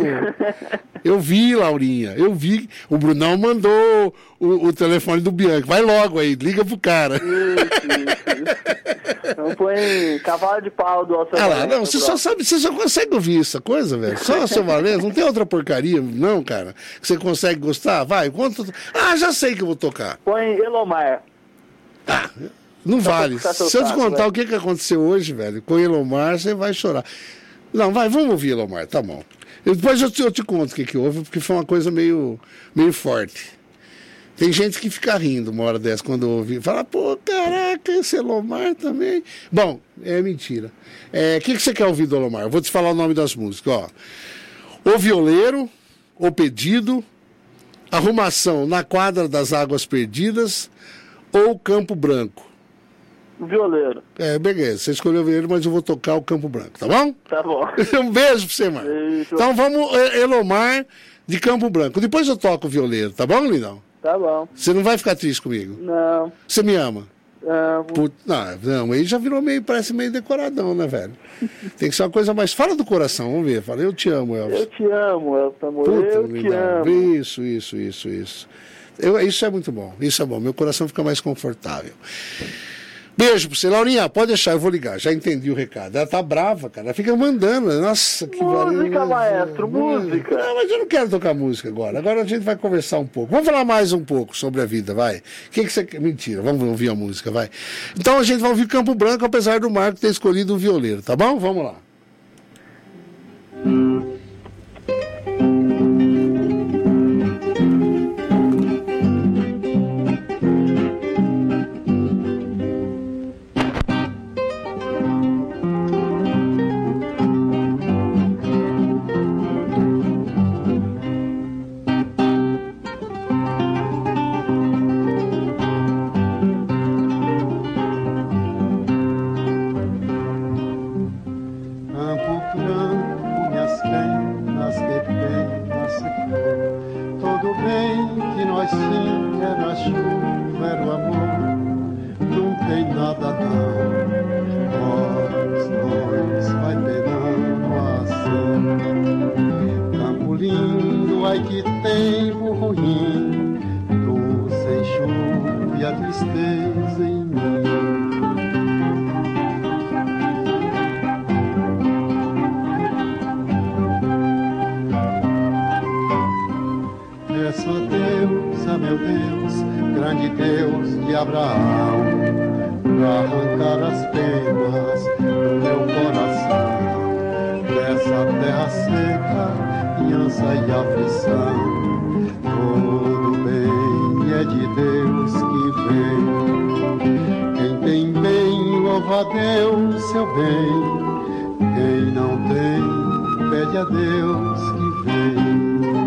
D: Eu vi, Laurinha. Eu vi. O Brunão mandou o, o telefone do Bianchi. Vai logo aí, liga pro cara.
F: Isso, isso, isso. Então põe cavalo de pau do Alceu
D: Ah lá,
F: Valença,
D: não, você só
F: pronto.
D: sabe, você só consegue ouvir essa coisa, velho. Só Alceu Valença, não tem outra porcaria, não, cara. Que você consegue gostar? Vai, conta. Ah, já sei que eu vou tocar.
F: Põe Elomar.
D: Ah, não vale.
F: pra puxar seu
D: Se eu te
F: saco,
D: contar
F: vai.
D: o que, que aconteceu hoje, velho, com o Elomar, você vai chorar. Não, vai, vamos ouvir Elomar, tá bom. Eu- depois eu te, eu te conto o que, que houve, porque foi uma coisa meio, meio forte. Tem gente que fica rindo uma hora dessa quando ouve. Fala, pô, caraca, esse Elomar também. Bom, é mentira. É, o que, que você quer ouvir do Elomar? Eu vou te falar o nome das músicas, ó. O Violeiro, O Pedido, Arrumação na Quadra das Águas Perdidas ou Campo Branco.
F: Violeiro.
D: É, beleza, você escolheu o Violeiro, mas eu vou tocar o Campo Branco, tá bom?
F: Tá bom.
D: Um beijo pra você, Marco.
F: Beijo.
D: Então vamos, eh, Elomar de Campo Branco. Depois eu toco o Violeiro, tá bom, lindão?
F: Tá bom.
D: Você não vai ficar triste comigo?
F: Não.
D: Você me ama?
F: Não.
D: Put... Não, não, aí já virou meio, parece meio decoradão, né, velho? Tem que ser uma coisa mais... Fala do coração, vamos ver. Fala, eu te amo, Elvis.
F: Eu te amo, Elton Amor.
D: Puta,
F: Eu te
D: lindão.
F: amo.
D: Isso, isso, isso, isso. Eu, isso é muito bom, isso é bom. Meu coração fica mais confortável. Beijo pra você. Laurinha, pode deixar, eu vou ligar. Já entendi o recado. Ela tá brava, cara. Ela fica mandando. Nossa, que
F: Música,
D: valeu.
F: maestro, música.
D: Não, mas eu não quero tocar música agora. Agora a gente vai conversar um pouco. Vamos falar mais um pouco sobre a vida, vai. O que, que você quer? Mentira, vamos ouvir a música, vai. Então a gente vai ouvir Campo Branco, apesar do Marco ter escolhido o violeiro, tá bom? Vamos lá.
G: tem nada não. Nós, nós vai penando assim. Campo lindo, ai que tempo ruim, luz sem chuva e a tristeza em mim. Peço a Deus, a meu Deus, grande Deus de Abraão, pra arrancar as penas do meu coração, dessa terra seca, ansia e aflição. Todo bem é de Deus que vem. Quem tem bem, louva a Deus seu bem. Quem não tem, pede a Deus que vem.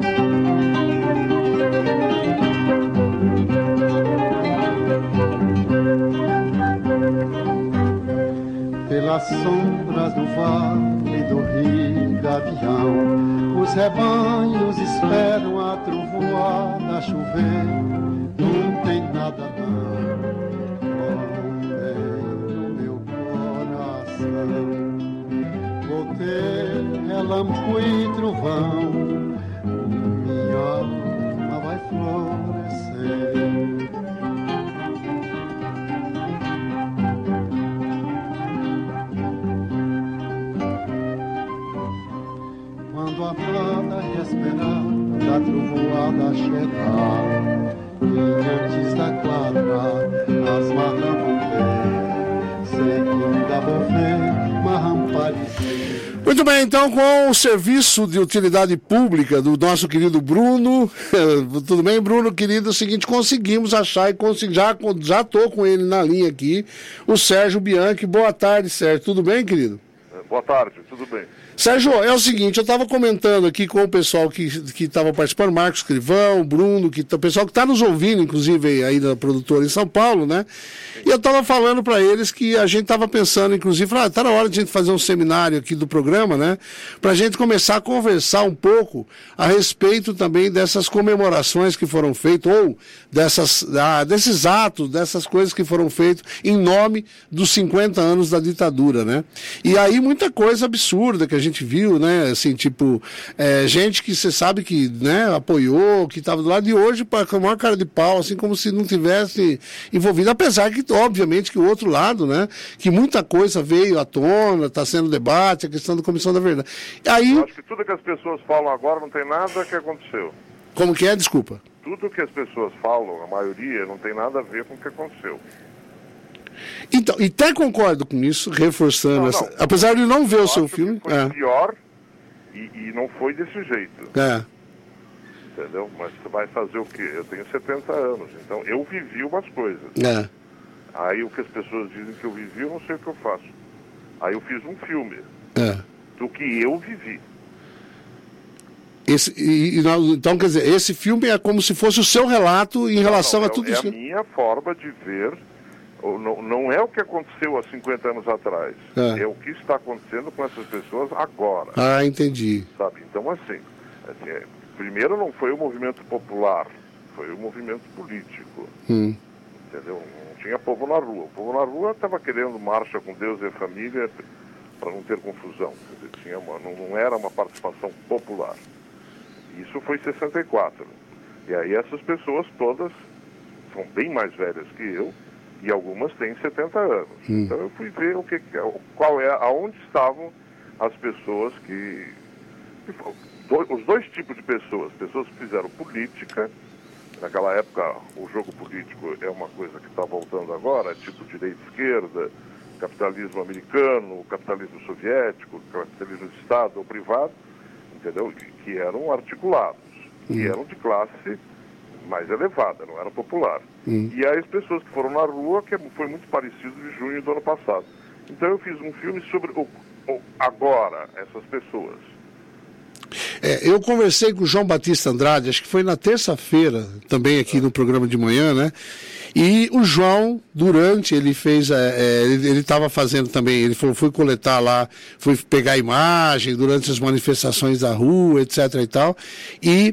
G: Pelas sombras do vale do rio Gavião, os rebanhos esperam a trovoada chover. Não tem nada não, oh, no meu coração. Vou ter relâmpago e trovão, minha alma vai florescer. Quando a planta esperar da trovoada chegar, e antes da quadra as marras vão ver, sei que ainda vou ver marram parecer.
D: Muito bem, então, com o serviço de utilidade pública do nosso querido Bruno, tudo bem, Bruno, querido, é o seguinte, conseguimos achar e consegui, já, já tô com ele na linha aqui, o Sérgio Bianchi. Boa tarde, Sérgio, tudo bem, querido?
H: Boa tarde, tudo bem.
D: Sérgio, é o seguinte, eu estava comentando aqui com o pessoal que estava participando, Marcos Escrivão, Bruno, que, o pessoal que está nos ouvindo, inclusive aí da produtora em São Paulo, né? E eu estava falando para eles que a gente estava pensando, inclusive, ah, tá na hora de a gente fazer um seminário aqui do programa, né? Para a gente começar a conversar um pouco a respeito também dessas comemorações que foram feitas, ou dessas, ah, desses atos, dessas coisas que foram feitas em nome dos cinquenta anos da ditadura, né? E aí muita coisa absurda que a gente gente viu, né, assim, tipo, é, gente que você sabe que, né, apoiou, que estava do lado de hoje, com a maior cara de pau, assim, como se não tivesse envolvido, apesar que, obviamente, que o outro lado, né, que muita coisa veio à tona, está sendo debate, a questão da Comissão da Verdade. Aí...
H: Eu acho que tudo que as pessoas falam agora não tem nada que aconteceu.
D: Como que é? Desculpa.
H: Tudo que as pessoas falam, a maioria, não tem nada a ver com o que aconteceu.
D: Então, e até concordo com isso, reforçando, não, essa, não, apesar de não ver o seu filme.
H: Foi
D: é.
H: pior e, e não foi desse jeito.
D: É.
H: Entendeu? Mas você vai fazer o quê? Eu tenho setenta anos, então eu vivi umas coisas.
D: É.
H: Aí o que as pessoas dizem que eu vivi, eu não sei o que eu faço. Aí eu fiz um filme
D: é.
H: do que eu vivi.
D: Esse, e, e, então, quer dizer, esse filme é como se fosse o seu relato em relação
H: não, não,
D: a tudo
H: é
D: isso.
H: É a minha forma de ver. Não, não é o que aconteceu há cinquenta anos atrás, é. é o que está acontecendo com essas pessoas agora.
D: Ah, entendi.
H: Sabe? Então, assim, assim é, primeiro não foi o movimento popular, foi o movimento político.
D: Hum.
H: Entendeu? Não tinha povo na rua. O povo na rua estava querendo marcha com Deus e a família para não ter confusão. Quer dizer, tinha uma, não, não era uma participação popular. Isso foi em sessenta e quatro. E aí essas pessoas todas são bem mais velhas que eu, e algumas têm setenta anos. Hum. Então eu fui ver o que, qual é, aonde estavam as pessoas que, que do, os dois tipos de pessoas, pessoas que fizeram política. Naquela época o jogo político é uma coisa que está voltando agora, tipo direita e esquerda, capitalismo americano, capitalismo soviético, capitalismo de Estado ou privado, entendeu? Que, que eram articulados, hum. que eram de classe mais elevada, não era popular. Hum. E aí as pessoas que foram na rua, que foi muito parecido de junho do ano passado. Então eu fiz um filme sobre o, o agora, essas pessoas.
D: É, eu conversei com o João Batista Andrade, acho que foi na terça-feira, também aqui no programa de manhã, né? E o João, durante, ele fez, é, ele estava fazendo também, ele foi, foi coletar lá, foi pegar imagem durante as manifestações da rua, etc e tal, e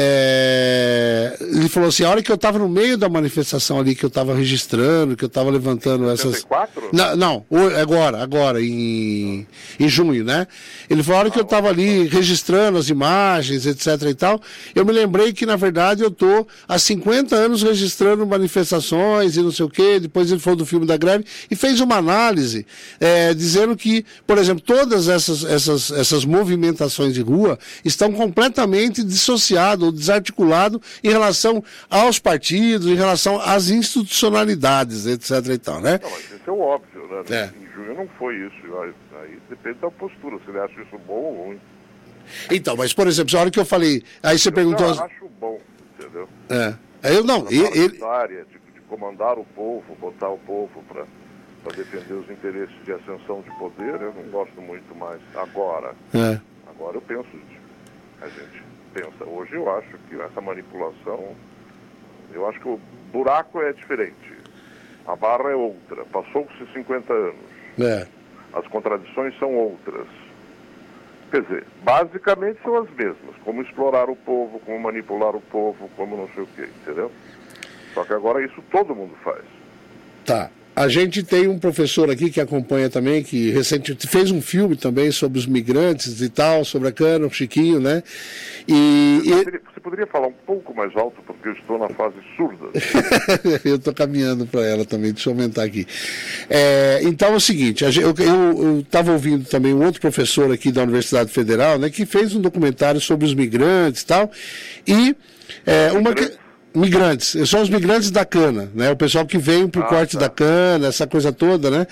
D: é, ele falou assim, a hora que eu estava no meio da manifestação ali, que eu estava registrando, que eu estava levantando essas...
H: setenta e quatro?
D: Não, não, agora, agora, em, em junho, né? Ele falou, a hora que eu estava ali registrando as imagens, etc e tal, eu me lembrei que, na verdade, eu estou há cinquenta anos registrando manifestações e não sei o quê. Depois ele falou do filme da greve e fez uma análise é, dizendo que, por exemplo, todas essas, essas, essas movimentações de rua estão completamente dissociadas ou desarticuladas em relação aos partidos, em relação às institucionalidades, etc e tal, né?
H: Não, mas isso é óbvio, né?
D: É.
H: Em junho não foi isso. Aí, aí depende da postura, se ele acha isso bom ou ruim.
D: Então, mas, por exemplo, a hora que eu falei... Aí você
H: eu
D: perguntou...
H: Eu acho bom, entendeu?
D: É. Eu não,
H: A
D: ele... ele...
H: área de, de comandar o povo, botar o povo para defender os interesses de ascensão de poder, eu não gosto muito mais. Agora,
D: É.
H: agora eu penso, a gente pensa, hoje eu acho que essa manipulação, eu acho que o buraco é diferente. A barra é outra. Passou-se cinquenta anos.
D: É.
H: As contradições são outras. Quer dizer, basicamente são as mesmas. Como explorar o povo, como manipular o povo, como não sei o quê, entendeu? Só que agora isso todo mundo faz.
D: Tá. A gente tem um professor aqui que acompanha também, que recentemente fez um filme também sobre os migrantes e tal, sobre a cana, o Chiquinho, né? E...
H: Você poderia, você poderia falar um pouco mais alto, porque eu estou na fase surda.
D: Eu estou caminhando para ela também, deixa eu aumentar aqui. É, então é o seguinte, a gente, eu estava ouvindo também um outro professor aqui da Universidade Federal, né, que fez um documentário sobre os migrantes e tal, e é, uma... que- Migrantes, são os migrantes da cana, né? O pessoal que vem para o
H: Ah,
D: corte
H: tá.
D: da cana, essa coisa toda, né?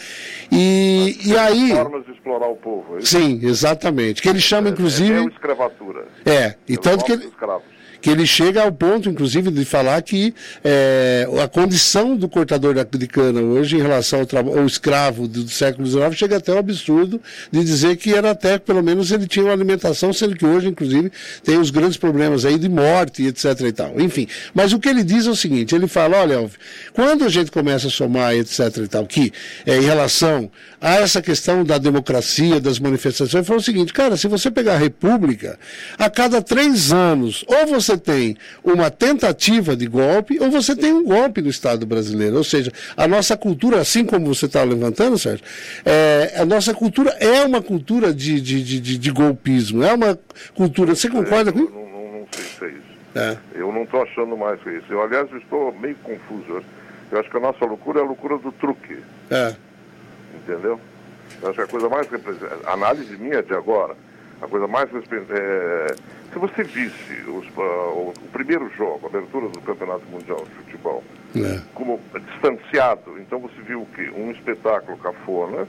D: E, e aí...
H: Formas de explorar o povo. é isso?
D: Sim, exatamente. Que ele chama,
H: É,
D: inclusive...
H: é escravatura.
D: É, e
H: Pelos
D: tanto que
H: novos
D: ele...
H: escravos.
D: que ele chega ao ponto, inclusive, de falar que é, a condição do cortador de cana hoje em relação ao, tra- ao escravo do, do século dezenove chega até ao absurdo de dizer que era até, pelo menos, ele tinha uma alimentação, sendo que hoje, inclusive, tem os grandes problemas aí de morte, etc e tal. Enfim, mas o que ele diz é o seguinte, ele fala, olha, Elvio, quando a gente começa a somar, etc e tal, que é, em relação a essa questão da democracia, das manifestações, ele falou o seguinte, cara, se você pegar a República, a cada três anos, ou você tem uma tentativa de golpe, ou você tem um golpe no Estado brasileiro. Ou seja, a nossa cultura, assim como você está levantando, Sérgio, é, a nossa cultura é uma cultura de, de, de, de, de golpismo, é uma cultura... Você concorda com
H: Eu
D: isso?
H: não, não, não sei se é isso.
D: É.
H: Eu não estou achando mais que isso. Eu, aliás, eu estou meio confuso. Eu, eu acho que a nossa loucura é a loucura do truque.
D: É.
H: Entendeu? Eu acho que a coisa mais representativa, a análise minha de agora, a coisa mais respe- é, se você visse os, uh, o, o primeiro jogo, a abertura do Campeonato Mundial de Futebol,
D: É.
H: como distanciado, então você viu o quê? Um espetáculo cafona,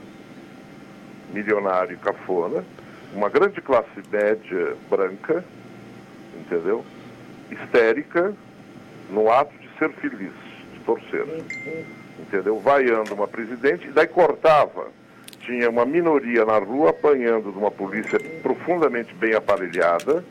H: milionário cafona, uma grande classe média branca, entendeu? Histérica, no ato de ser feliz, de torcer. Entendeu? Vaiando uma presidente, e daí cortava. Tinha uma minoria na rua apanhando de uma polícia profundamente bem aparelhada,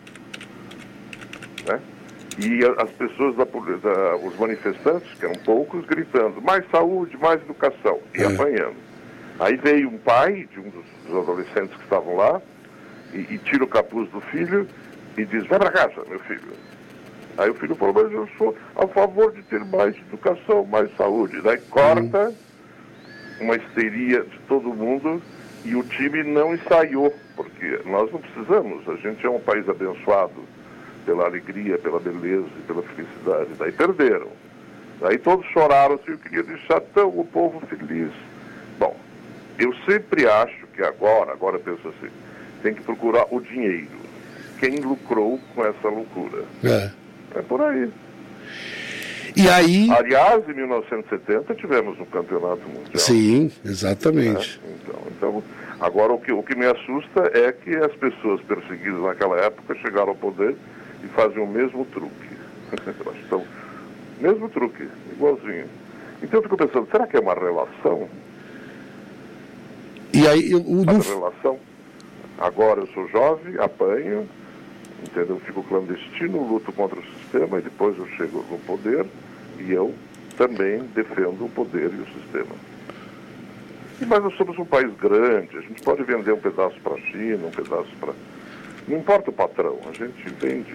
H: né? E a- as pessoas, da, poli- da, os manifestantes, que eram poucos, gritando, mais saúde, mais educação, e
D: É.
H: apanhando. Aí veio um pai de um dos, dos adolescentes que estavam lá, e, e tira o capuz do filho, e diz, vai para casa, meu filho. Aí o filho falou, mas eu sou a favor de ter mais educação, mais saúde. Daí corta uma histeria de todo mundo e o time não ensaiou, porque nós não precisamos, a gente é um país abençoado pela alegria, pela beleza e pela felicidade. Daí perderam. Daí todos choraram assim, eu queria deixar tão o povo feliz. Bom, eu sempre acho que agora, agora eu penso assim, tem que procurar o dinheiro. Quem lucrou com essa loucura?
D: É.
H: É por aí.
D: E aí...
H: Aliás, em mil novecentos e setenta tivemos um campeonato mundial.
D: Sim, exatamente.
H: Né? Então, então, agora o que, o que me assusta é que as pessoas perseguidas naquela época chegaram ao poder e fazem o mesmo truque. Então, mesmo truque, igualzinho. Então eu fico pensando, será que é uma relação?
D: E aí, o, o,
H: Uma
D: no-
H: relação? Agora eu sou jovem, apanho, entendeu? Fico clandestino, luto contra o sistema e depois eu chego no poder e eu também defendo o poder e o sistema. E, mas nós somos um país grande, a gente pode vender um pedaço para a China, um pedaço para... Não importa o patrão, a gente vende.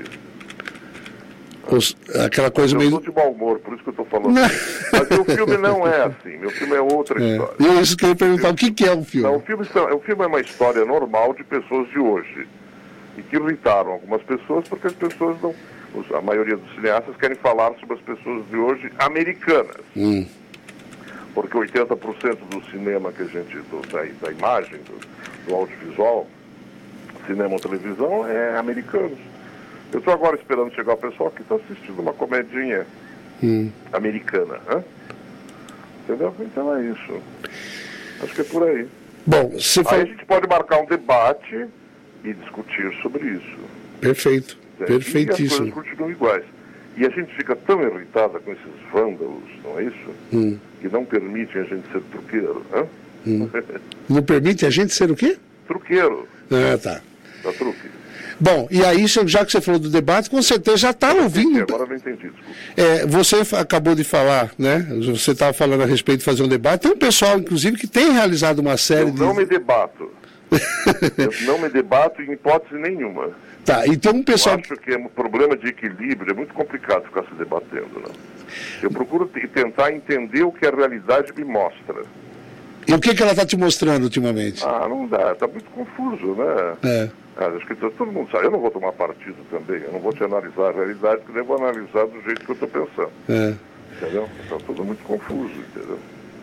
D: Os, aquela coisa
H: eu
D: meio...
H: Eu estou de mau humor, por isso que eu estou falando assim. Mas meu filme não é assim, meu filme é outra
D: é.
H: história.
D: E isso que eu ia perguntar, o que, que é um filme?
H: Não, o filme, o filme é uma história normal de pessoas de hoje. E que irritaram algumas pessoas, porque as pessoas não... A maioria dos cineastas querem falar sobre as pessoas de hoje americanas.
D: Hum.
H: Porque oitenta por cento do cinema que a gente... Do, da, da imagem, do, do audiovisual, cinema ou televisão, é americanos. Eu estou agora esperando chegar o pessoal que está assistindo uma comedinha hum. americana. Hein? Entendeu? Então é isso. Acho que é por aí.
D: Bom, você
H: aí
D: fala...
H: a gente pode marcar um debate e discutir sobre isso.
D: Perfeito.
H: É,
D: Perfeitíssimo.
H: E as coisas continuam iguais. E a gente fica tão irritada com esses vândalos, não é isso?
D: Hum.
H: Que não permitem a gente ser truqueiro. Hein?
D: Hum. Não permite a gente ser o quê?
H: Truqueiro.
D: Ah, tá.
H: Da truque.
D: Bom, e aí, já que você falou do debate, com certeza já está ouvindo.
H: Agora eu não entendi, desculpa.
D: É, você acabou de falar, né? Você estava falando a respeito de fazer um debate. Tem um pessoal, inclusive, que tem realizado uma série
H: eu
D: de...
H: Eu não me debato. Eu não me debato em hipótese nenhuma.
D: Tá, e tem um pessoal...
H: Eu acho que é um problema de equilíbrio, é muito complicado ficar se debatendo, não. Eu procuro t- tentar entender o que a realidade me mostra.
D: E o que, que ela está te mostrando ultimamente?
H: Ah, não dá, está muito confuso, né?
D: É.
H: Ah, acho que todo mundo sabe. Eu não vou tomar partido também, eu não vou te analisar a realidade, porque eu vou analisar do jeito que eu estou pensando.
D: É.
H: Entendeu? Está tudo muito confuso, entendeu?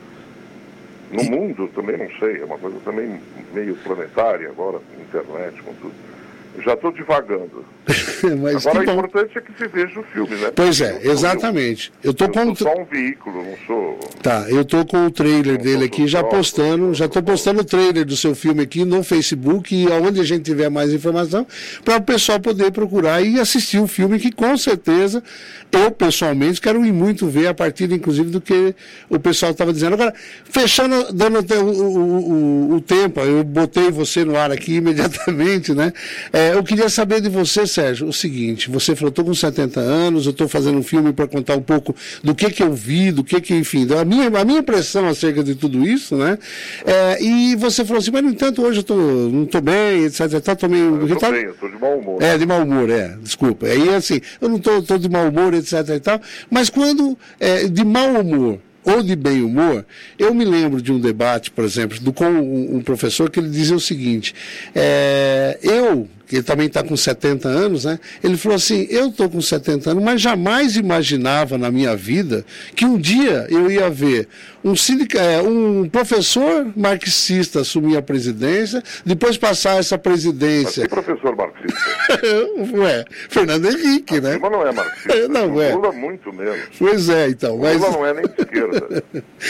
H: No e... mundo também não sei, é uma coisa também meio planetária agora, com internet, com tudo. Eu já estou divagando.
D: Mas
H: agora o
D: bom.
H: importante é que se veja o filme, né?
D: Pois é, exatamente. Eu tô
H: eu
D: com
H: sou só um veículo, não sou...
D: Tá, eu tô com o trailer
H: não
D: dele aqui, já
H: próprio,
D: postando, já tô postando o trailer do seu filme aqui no Facebook e aonde a gente tiver mais informação, para o pessoal poder procurar e assistir o filme que com certeza eu pessoalmente quero ir muito ver a partir inclusive do que o pessoal estava dizendo. Agora, fechando, dando o, o, o, o tempo, eu botei você no ar aqui imediatamente, né? É, eu queria saber de você, Sérgio, o seguinte, você falou, estou com setenta anos, eu estou fazendo um filme para contar um pouco do que que eu vi, do que que, enfim, a minha, a minha impressão acerca de tudo isso, né? É, e você falou assim, mas no entanto hoje eu tô, não estou bem, etcétera. Estou meio
H: eu estou bem, eu estou de mau humor.
D: É, de mau humor, é, desculpa. Aí assim, eu não estou de mau humor, etcétera e tal, mas quando é, de mau humor ou de bem humor, eu me lembro de um debate, por exemplo, do, com um, um professor que ele dizia o seguinte, é, eu, que ele também está com setenta anos, né? Ele falou assim, eu estou com setenta anos, mas jamais imaginava na minha vida que um dia eu ia ver um, sindica, um professor marxista assumir a presidência, depois passar essa presidência...
H: Mas que professor marxista?
D: Ué, Fernando Henrique,
H: a
D: né?
H: Mas não é marxista,
D: não
H: o
D: é.
H: Lula muito menos.
D: Pois é, então.
H: O
D: mas...
H: Lula não é nem de esquerda.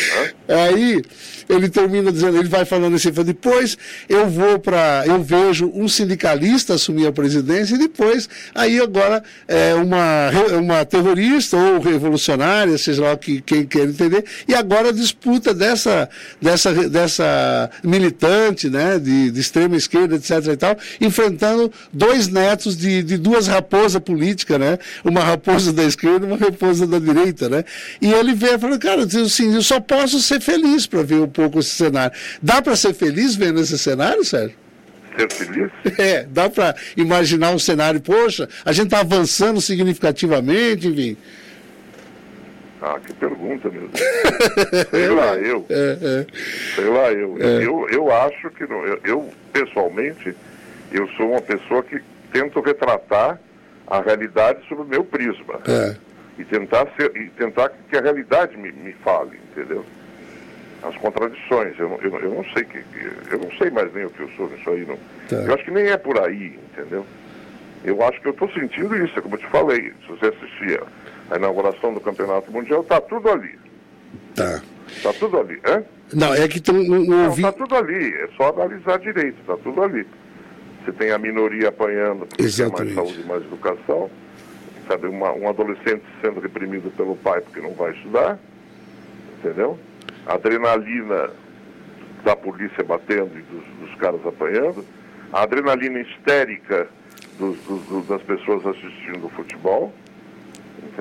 D: Aí ele termina dizendo, ele vai falando assim, depois eu vou para, eu vejo um sindicalista assumir a presidência e depois, aí agora é uma, uma terrorista ou revolucionária, seja lá que, quem quer entender, e agora a disputa dessa, dessa, dessa militante, né, de, de extrema esquerda, etcétera e tal, enfrentando dois netos de, de duas raposas políticas, né, uma raposa da esquerda e uma raposa da direita, né, e ele vê e fala, cara, assim, eu só posso ser feliz para ver um pouco esse cenário. Dá para ser feliz vendo esse cenário, Sérgio?
H: Ser feliz?
D: É, dá para imaginar um cenário, poxa, a gente está avançando significativamente, enfim.
H: Ah, que pergunta, meu Deus. Sei lá, eu.
D: É, é.
H: Sei lá, eu.
D: É.
H: Eu, eu acho que, não, eu, eu, pessoalmente, eu sou uma pessoa que tento retratar a realidade sob o meu prisma.
D: É.
H: E tentar, ser, e tentar que a realidade me, me fale, entendeu? As contradições. Eu, eu, eu não sei que, eu não sei mais nem o que eu sou nisso aí, não.
D: Tá.
H: Eu acho que nem é por aí, entendeu? Eu acho que eu estou sentindo isso, é como eu te falei. Se você assistir a inauguração do Campeonato Mundial, está tudo ali.
D: Tá.
H: Está tudo ali, hein?
D: Não, é que tem um, um
H: Não,
D: ouvi...
H: está tudo ali, é só analisar direito, está tudo ali. Você tem a minoria apanhando porque
D: Exatamente.
H: quer mais saúde e mais educação. Sabe, uma, um adolescente sendo reprimido pelo pai porque não vai estudar, entendeu? A adrenalina da polícia batendo e dos, dos caras apanhando, a adrenalina histérica dos, dos, dos, das pessoas assistindo o futebol, entendeu?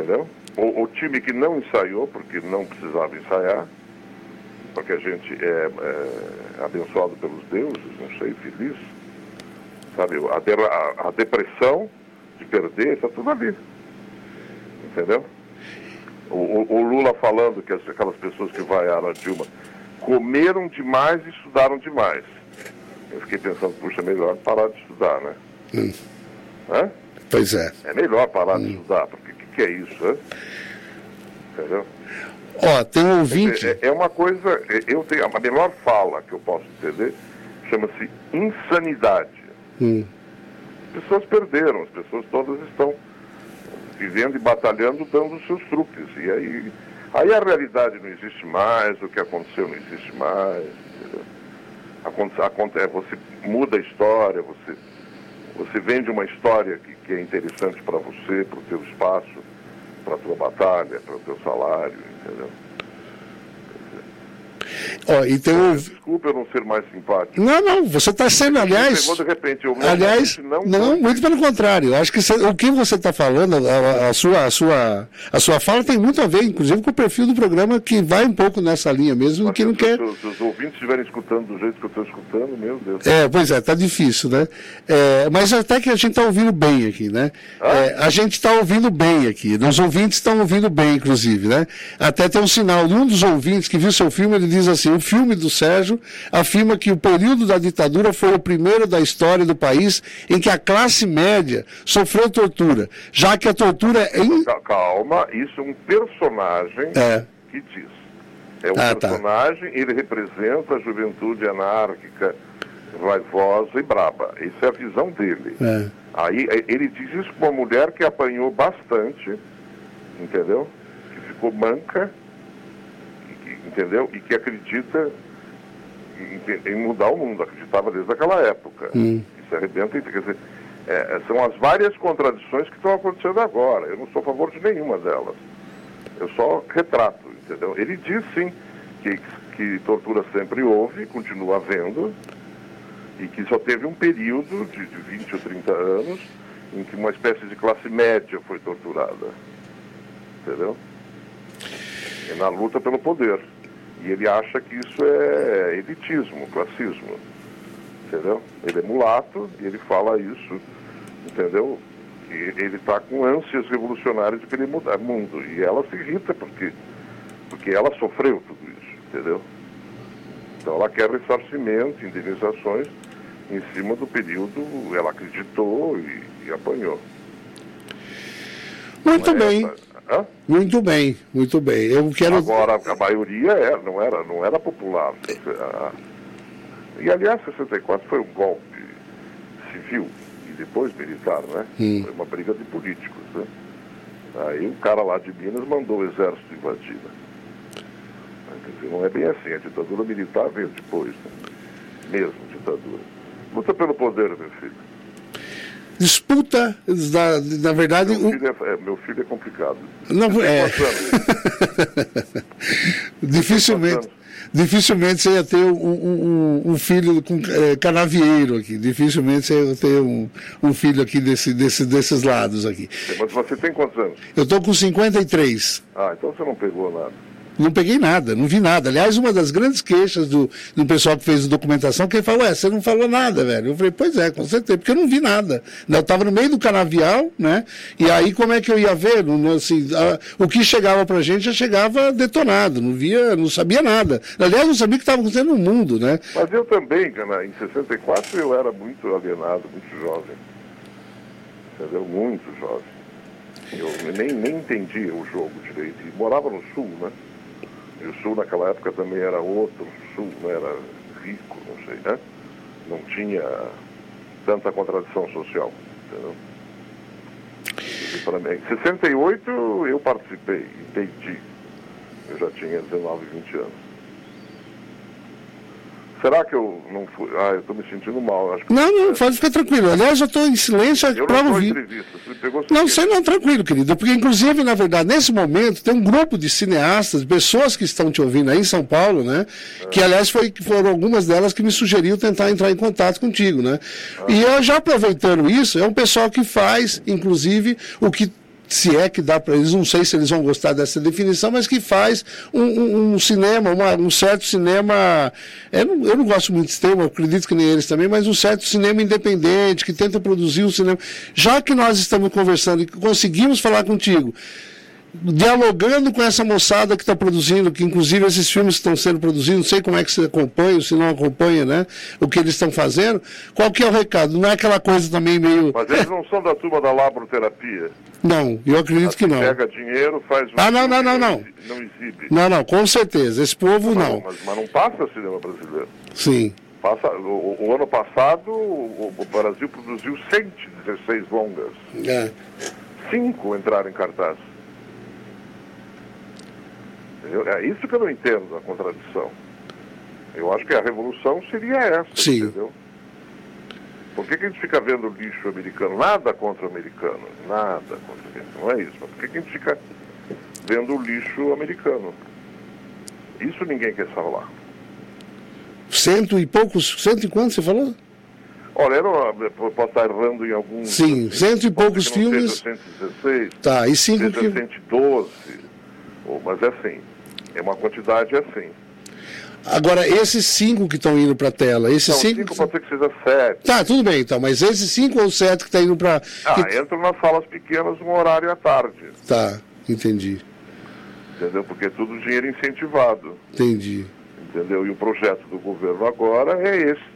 H: o, o time que não ensaiou, porque não precisava ensaiar, porque a gente é, é abençoado pelos deuses, não sei, feliz, sabe, a, de, a, a depressão de perder, está tudo ali, entendeu? O, o, o Lula falando que as, aquelas pessoas que vaiaram a Dilma comeram demais e estudaram demais. Eu fiquei pensando, puxa, é melhor parar de estudar, né?
D: Hum.
H: Hã?
D: Pois é.
H: É melhor parar
D: hum.
H: de estudar, porque o que, que é isso, né? Entendeu?
D: Ó, tem um ouvinte...
H: É, é uma coisa, eu tenho, a melhor fala que eu posso entender chama-se insanidade.
D: Hum.
H: As pessoas perderam, as pessoas todas estão vivendo e batalhando, dando os seus truques. E aí, aí a realidade não existe mais, o que aconteceu não existe mais. Entendeu? Aconte, aconte, você muda a história, você, você vende uma história que, que é interessante para você, para o teu espaço, para a tua batalha, para o teu salário, entendeu?
D: Ó, e tem um...
H: Desculpa eu não ser mais simpático.
D: Não, não, você está sendo, aliás...
H: Pegou, de repente, eu
D: aliás,
H: não,
D: não, muito pelo contrário. Eu acho que você, o que você está falando, a, a, sua, a, sua, a sua fala tem muito a ver, inclusive, com o perfil do programa, que vai um pouco nessa linha mesmo,
H: mas
D: que não
H: se,
D: quer...
H: Se, se os ouvintes estiverem escutando do jeito que eu estou escutando, meu Deus.
D: É, pois é, tá difícil, né? É, mas até que a gente está ouvindo bem aqui, né? É, a gente está ouvindo bem aqui, os ouvintes estão ouvindo bem, inclusive, né? Até tem um sinal de um dos ouvintes que viu seu filme, ele diz assim, o filme do Sérgio afirma que o período da ditadura foi o primeiro da história do país em que a classe média sofreu tortura, já que a tortura é... In...
H: Calma, isso é um personagem
D: é.
H: que diz. É um
D: ah,
H: personagem, tá. Ele representa a juventude anárquica, raivosa e braba. Essa é a visão dele.
D: É.
H: Aí ele diz isso com uma mulher que apanhou bastante, entendeu? Que ficou manca, entendeu? E que acredita em, em mudar o mundo, acreditava desde aquela época.
D: Hum.
H: Isso arrebenta, quer dizer, é, são as várias contradições que estão acontecendo agora. Eu não sou a favor de nenhuma delas. Eu só retrato, entendeu? Ele diz sim que, que tortura sempre houve, continua havendo, e que só teve um período de, de vinte ou trinta anos em que uma espécie de classe média foi torturada. Entendeu? É na luta pelo poder. E ele acha que isso é elitismo, classismo, entendeu? Ele é mulato e ele fala isso, entendeu? E ele está com ânsias revolucionárias de querer mudar o mundo. E ela se irrita porque, porque ela sofreu tudo isso, entendeu? Então ela quer ressarcimento, indenizações em cima do período, ela acreditou e, e apanhou.
D: Muito bem.
H: Essa... Hã?
D: Muito bem, muito bem. Eu quero...
H: Agora, a maioria era, não, era, não era popular. E, aliás, sessenta e quatro foi um golpe civil e depois militar, né?
D: Hum.
H: Foi uma briga de políticos, né? Aí o cara lá de Minas mandou o exército invadir, né? Quer dizer, não é bem assim. A ditadura militar veio depois, né? Mesmo ditadura. Luta pelo poder, meu filho.
D: Disputa, na, na verdade...
H: Meu
D: o...
H: filho, é, é, meu filho é complicado.
D: Não, é... dificilmente, dificilmente você ia ter um, um, um filho com é, canavieiro aqui. Dificilmente você ia ter um, um filho aqui desse, desse, desses lados aqui.
H: Mas você tem quantos anos?
D: Eu estou com cinquenta e três.
H: Ah, então você não pegou nada.
D: Não peguei nada, não vi nada. Aliás, uma das grandes queixas do, do pessoal que fez a documentação, que ele falou, ué, você não falou nada, velho. Eu falei, pois é, com certeza, porque eu não vi nada. Eu estava no meio do canavial, né? E aí como é que eu ia ver? Não, assim, a, o que chegava pra gente já chegava detonado, não via, não sabia nada. Aliás, não sabia o que estava acontecendo no mundo, né?
H: Mas eu também, cara, em sessenta e quatro eu era muito alienado, muito jovem. Entendeu? Muito jovem. Eu nem, nem entendia o jogo direito. E morava no Sul, né? E o Sul naquela época também era outro, o Sul não era rico, não sei, né? Não tinha tanta contradição social, entendeu? E para mim, em sessenta e oito eu participei, entendi. Eu já tinha dezenove, vinte anos. Será que eu não fui? Ah, eu estou me sentindo mal. Acho que
D: não, não, pode ficar tranquilo. Aliás, eu estou em silêncio para ouvir.
H: Você pegou
D: não, você não, tranquilo, querido. Porque, inclusive, na verdade, nesse momento, tem um grupo de cineastas, pessoas que estão te ouvindo aí em São Paulo, né? É. Que, aliás, foi, foram algumas delas que me sugeriram tentar entrar em contato contigo, né? É. E eu, já aproveitando isso, é um pessoal que faz, inclusive, o que se é que dá para eles, não sei se eles vão gostar dessa definição, mas que faz um, um, um cinema, uma, um certo cinema, eu não, eu não gosto muito desse termo, eu acredito que nem eles também, mas um certo cinema independente, que tenta produzir um cinema. Já que nós estamos conversando e conseguimos falar contigo, dialogando com essa moçada que está produzindo, que inclusive esses filmes que estão sendo produzidos, não sei como é que você acompanha, se não acompanha, né, o que eles estão fazendo, qual que é o recado? Não é aquela coisa também meio...
H: Mas eles não são da turma da labroterapia?
D: Não, eu acredito que não.
H: Pega dinheiro, faz... Um
D: ah, não, não, não, não.
H: Não exibe.
D: Não, não, com certeza. Esse povo não.
H: não. Mas, mas não passa cinema brasileiro.
D: Sim.
H: Passa, o, o ano passado, o, o Brasil produziu cento e dezesseis longas.
D: É.
H: Cinco entraram em cartaz. É isso que eu não entendo da contradição. Eu acho que a revolução seria essa,
D: Sim.
H: entendeu? Por que, que a gente fica vendo lixo americano? Nada contra o americano, nada contra o americano, não é isso. Mas por que, que a gente fica vendo o lixo americano? Isso ninguém quer falar.
D: Cento e poucos, cento e quantos você falou?
H: Olha, eu, não, eu posso estar errando em alguns...
D: Sim, assim, cento e poucos filmes...
H: cento e dezesseis,
D: tá, e cinco
H: que... cento e doze, oh, mas é assim, é uma quantidade assim.
D: Agora, esses cinco que estão indo para a tela, esses
H: não,
D: cinco...
H: cinco pode ser que seja sete.
D: Tá, tudo bem então, mas esses cinco ou sete que estão indo para...
H: Ah,
D: que...
H: entram nas salas pequenas um horário à tarde.
D: Tá, entendi.
H: Entendeu? Porque é tudo dinheiro incentivado.
D: Entendi.
H: Entendeu? E o projeto do governo agora é este.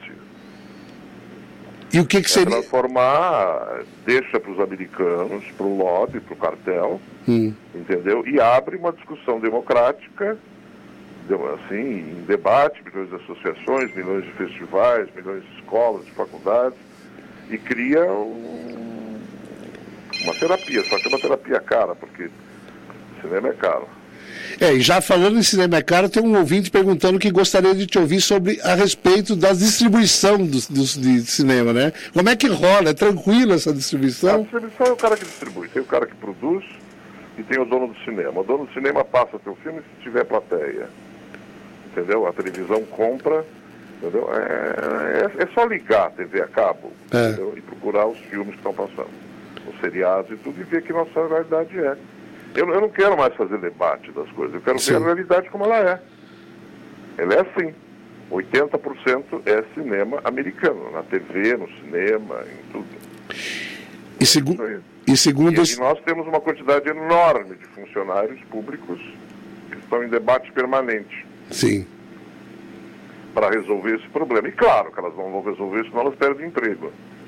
D: E o que que seria?
H: É transformar, deixa para os americanos, para o lobby, para o cartel,
D: hum.
H: entendeu? E abre uma discussão democrática, assim, em debate, milhões de associações, milhões de festivais, milhões de escolas, de faculdades, e cria um, uma terapia, só que é uma terapia cara, porque o cinema é caro.
D: É, e já falando em cinema é caro, tem um ouvinte perguntando que gostaria de te ouvir sobre a respeito da distribuição do, do, de cinema, né? Como é que rola? É tranquilo essa distribuição?
H: A distribuição é o cara que distribui, tem o cara que produz e tem o dono do cinema. O dono do cinema passa teu filme se tiver plateia, entendeu? A televisão compra, entendeu? É, é, é só ligar a T V a cabo,
D: é.
H: entendeu? E procurar os filmes que estão passando, os seriados e tudo, e ver que nossa realidade é. Eu, eu não quero mais fazer debate das coisas, eu quero
D: Sim.
H: ver a realidade como ela é. Ela é assim. oitenta por cento é cinema americano, na T V, no cinema, em tudo.
D: E, segu e segundo...
H: E, e nós temos uma quantidade enorme de funcionários públicos que estão em debate permanente.
D: Sim.
H: Para resolver esse problema. E claro que elas não vão resolver, senão elas perdem emprego.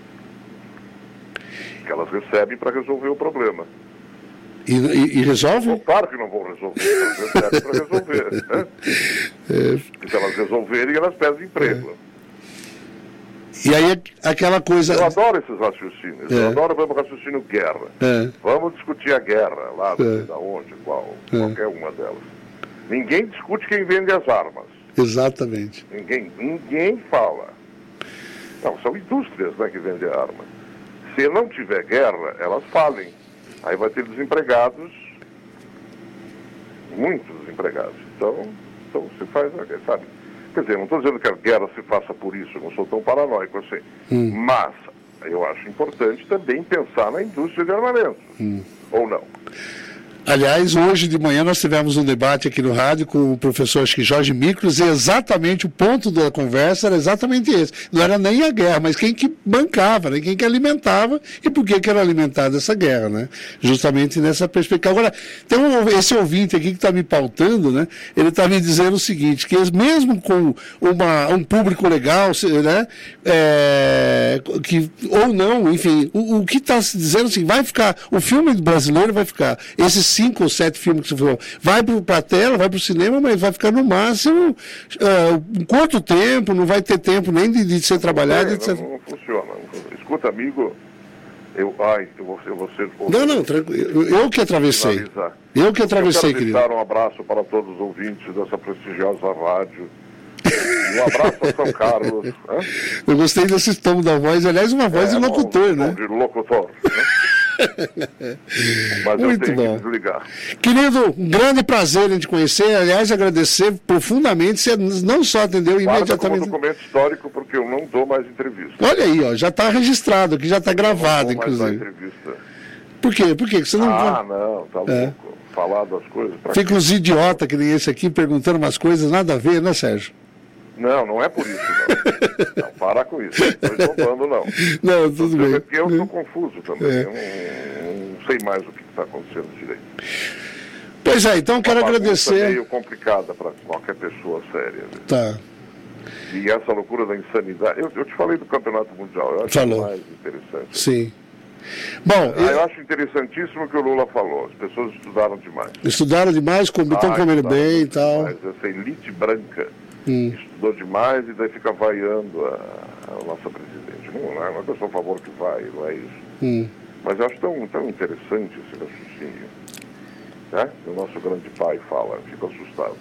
H: Que elas recebem para resolver o problema.
D: E, e, e resolve?
H: Bom, claro que não vão resolver, elas recebem para resolver. Né? É. Se elas resolverem, elas perdem emprego.
D: É. E aí aquela coisa...
H: Eu adoro esses raciocínios,
D: é.
H: eu adoro ver o raciocínio guerra.
D: É.
H: Vamos discutir a guerra, lá, não
D: é.
H: sei da onde, qual,
D: é.
H: qualquer uma delas. Ninguém discute quem vende as armas.
D: Exatamente.
H: Ninguém, ninguém fala. Não, são indústrias, né, que vendem a arma. Se não tiver guerra, elas falem. Aí vai ter desempregados, muitos desempregados. Então, então se faz, sabe? Quer dizer, não estou dizendo que a guerra se faça por isso, eu não sou tão paranoico assim.
D: Hum.
H: Mas eu acho importante também pensar na indústria de armamentos.
D: Hum.
H: Ou não?
D: Aliás, hoje de manhã nós tivemos um debate aqui no rádio com o professor, acho que Jorge Micros, e exatamente o ponto da conversa era exatamente esse. Não era nem a guerra, mas quem que bancava, né? Quem que alimentava e por que que era alimentada essa guerra, né? Justamente nessa perspectiva. Agora, tem um, esse ouvinte aqui que está me pautando, né? Ele está me dizendo o seguinte, que mesmo com uma, um público legal, né? É, que, ou não, enfim, o, o que está se dizendo assim, vai ficar, o filme brasileiro vai ficar, esses cinco ou sete filmes que você falou, vai para a tela, vai para o cinema, mas vai ficar no máximo uh, um curto tempo, não vai ter tempo nem de, de ser trabalhado.
H: Não,
D: de ser...
H: não, não funciona. Escuta, amigo, eu, ai, eu vou, eu vou ser...
D: Não, não, tranquilo. Eu que atravessei.
H: Finalizar.
D: Eu que atravessei,
H: eu quero
D: querido.
H: deixar um abraço para todos os ouvintes dessa prestigiosa rádio. Um abraço a São Carlos. Hã?
D: Eu gostei desse tom da voz, aliás, uma voz
H: é,
D: de locutor,
H: um,
D: né?
H: De locutor, né? Mas
D: muito
H: eu tenho
D: bom.
H: que desligar.
D: Querido, um grande prazer em te conhecer. Aliás, agradecer profundamente. Você não só atendeu
H: Guarda
D: imediatamente.
H: como documento histórico, porque eu não dou mais entrevista.
D: Olha aí, ó, já está registrado aqui, já está gravado,
H: eu não vou mais dar
D: inclusive.
H: entrevista.
D: Por quê? Por quê? Você não
H: Ah,
D: pode...
H: não, tá
D: É.
H: louco. Falar das coisas... Pra
D: Fica uns idiotas que nem esse aqui perguntando umas coisas nada a ver, né, Sérgio?
H: Não, não é por isso, não. Não, para com isso. Não estou roubando, não.
D: Não, tudo bem.
H: Porque eu estou confuso também.
D: É.
H: Eu não, não sei mais o que está acontecendo direito.
D: Pois é, então quero
H: Uma bagunça
D: agradecer.
H: meio complicada para qualquer pessoa séria. Né?
D: Tá.
H: E essa loucura da insanidade... Eu, eu te falei do Campeonato Mundial. Eu acho
D: Falou.
H: mais interessante.
D: Sim. Bom,
H: Ah, eu acho interessantíssimo o que o Lula falou. As pessoas estudaram demais.
D: estudaram demais, com- estão
H: Ah,
D: comendo
H: estudaram
D: bem e tal.
H: demais. Essa elite branca
D: Hum.
H: estudou demais e daí fica vaiando a, a nossa presidente. Não, não é uma pessoa a favor que vai, não é isso.
D: Hum.
H: Mas eu acho tão, tão interessante esse raciocínio. Né? O nosso grande pai fala, fico assustado.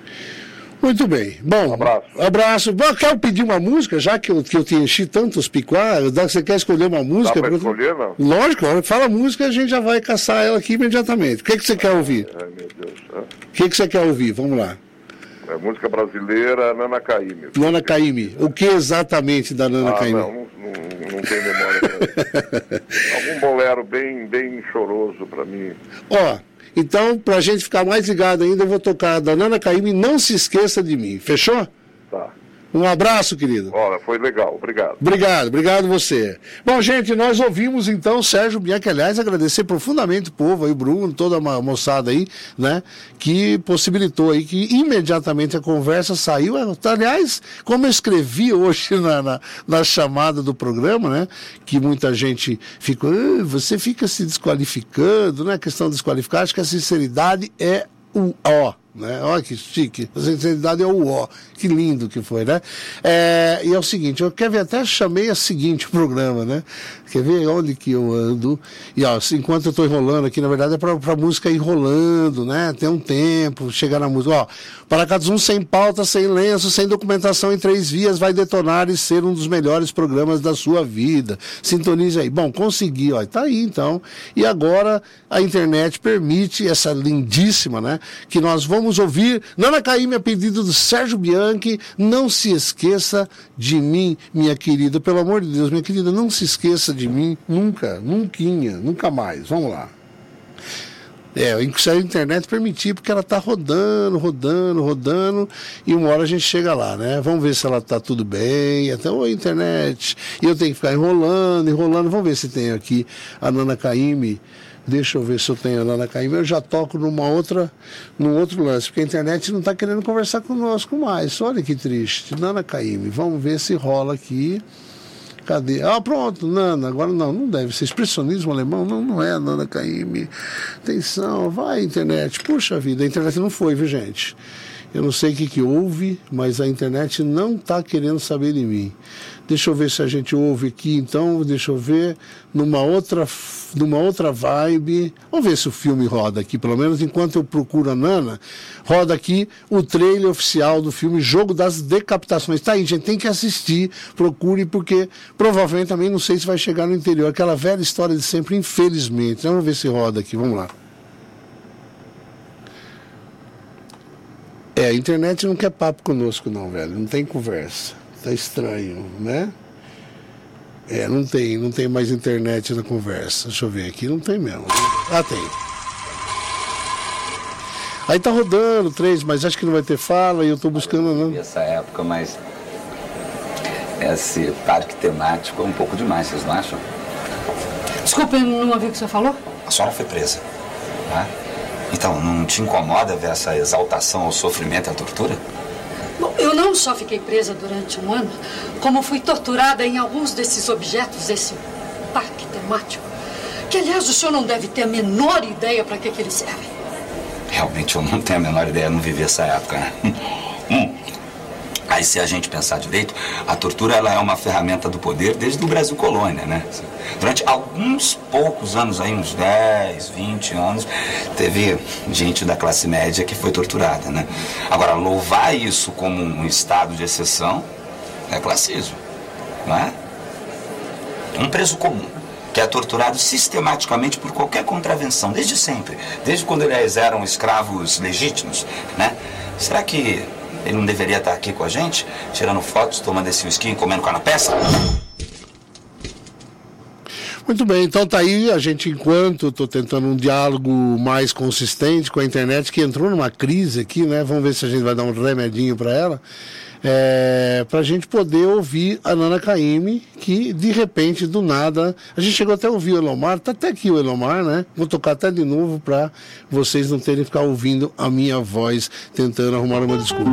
D: Muito bem. Bom,
H: Abraço.
D: abraço. Bom, quero pedir uma música, já que eu, que eu te enchi tantos picuá, você quer escolher uma música?
H: Dá para
D: pra-
H: escolher, não?
D: Lógico, fala a música, a gente já vai caçar ela aqui imediatamente. O que, que você quer ouvir?
H: Ai, meu Deus. Hã?
D: O que, que você quer ouvir? Vamos lá.
H: É música brasileira, Nana Caymmi.
D: Nana Caymmi. O que exatamente da Nana
H: Ah,
D: Caymmi?
H: não, não, não, não tenho memória pra isso. Algum bolero bem, bem choroso para mim.
D: Ó, então, pra gente ficar mais ligado ainda, eu vou tocar da Nana Caymmi, Não Se Esqueça de Mim. Fechou?
H: Tá.
D: Um abraço, querido.
H: Olha, foi legal. Obrigado.
D: Obrigado, obrigado você. Bom, gente, nós ouvimos então Sérgio Bianchi, aliás, agradecer profundamente o povo aí, o Bruno, toda a moçada aí, né, que possibilitou aí que imediatamente a conversa saiu. Aliás, como eu escrevi hoje na, na, na chamada do programa, né, que muita gente ficou, "Ah, você fica se desqualificando, não é questão de desqualificar, acho que a sinceridade é o ó. Né? Olha que chique, a sinceridade é o ó, que lindo que foi, né? É, e é o seguinte, eu quero ver, até chamei a seguinte programa, né? Quer ver onde que eu ando? E ó, enquanto eu tô enrolando aqui, na verdade é pra, pra música ir rolando, né? Tem um tempo, chegar na música, ó. Paracatu sem pauta, sem lenço, sem documentação em três vias, vai detonar e ser um dos melhores programas da sua vida. Sintonize aí. Bom, consegui, ó, tá aí então. E agora a internet permite essa lindíssima, né? Que nós vamos Vamos ouvir Nana Caymmi a pedido do Sérgio Bianchi. Não se esqueça de mim, minha querida. Pelo amor de Deus, minha querida, não se esqueça de mim. Nunca, nunquinha, nunca mais. Vamos lá. É, se a internet permitir, porque ela está rodando, rodando, rodando, e uma hora a gente chega lá, né? Vamos ver se ela está tudo bem. Até, oi, internet. E eu tenho que ficar enrolando, enrolando. Vamos ver se tem aqui a Nana Caymmi. Deixa eu ver se eu tenho a Nana Caymmi. Eu já toco numa outra, num outro lance, porque a internet não está querendo conversar conosco mais. Olha que triste. Nana Caymmi. Vamos ver se rola aqui. Cadê? Ah, pronto, Nana. Agora não, não deve ser. Expressionismo alemão? Não, não é Nana Caymmi. Atenção, vai, internet. Puxa vida, a internet não foi, viu, gente? Eu não sei o que, que houve, mas a internet não está querendo saber de mim. Deixa eu ver se a gente ouve aqui, então, deixa eu ver, numa outra, numa outra vibe. Vamos ver se o filme roda aqui, pelo menos enquanto eu procuro a Nana, roda aqui o trailer oficial do filme Jogo das Decapitações. Tá aí, gente, tem que assistir, procure, porque provavelmente também não sei se vai chegar no interior. Aquela velha história de sempre, infelizmente. Vamos ver se roda aqui, vamos lá. É, a internet não quer papo conosco não, velho. Não tem conversa. Tá estranho, né? É, não tem, não tem mais internet na conversa. Deixa eu ver aqui, não tem mesmo. Ah, tem. Aí tá rodando três, mas acho que não vai ter fala e eu tô buscando não.
I: Essa época, mas esse parque temático é um pouco demais, vocês não acham?
J: Desculpa, eu não ouvi o que você falou?
I: A senhora foi presa, né? Então, não te incomoda ver essa exaltação ao sofrimento e à tortura?
J: Bom, eu não só fiquei presa durante um ano, como fui torturada em alguns desses objetos desse parque temático. Que, aliás, o senhor não deve ter a menor ideia para que, que eles servem.
I: Realmente, eu não tenho a menor ideia, eu não vivi essa época, né? Hum. Aí, se a gente pensar direito, a tortura ela é uma ferramenta do poder desde o Brasil colônia, né? Durante alguns poucos anos, aí, uns dez, vinte anos, teve gente da classe média que foi torturada, né? Agora, louvar isso como um estado de exceção é classismo, não é? Um preso comum, que é torturado sistematicamente por qualquer contravenção, desde sempre, desde quando eles eram escravos legítimos, né? Será que ele não deveria estar aqui com a gente, tirando fotos, tomando esse whisky e comendo canapés?
D: Muito bem, então tá aí, a gente, enquanto estou tentando um diálogo mais consistente com a internet, que entrou numa crise aqui, né? Vamos ver se a gente vai dar um remedinho para ela, é, para a gente poder ouvir a Nana Caymmi, que de repente, do nada, a gente chegou até a ouvir o Elomar, tá até aqui o Elomar, né? Vou tocar até de novo para vocês não terem que ficar ouvindo a minha voz tentando arrumar uma desculpa.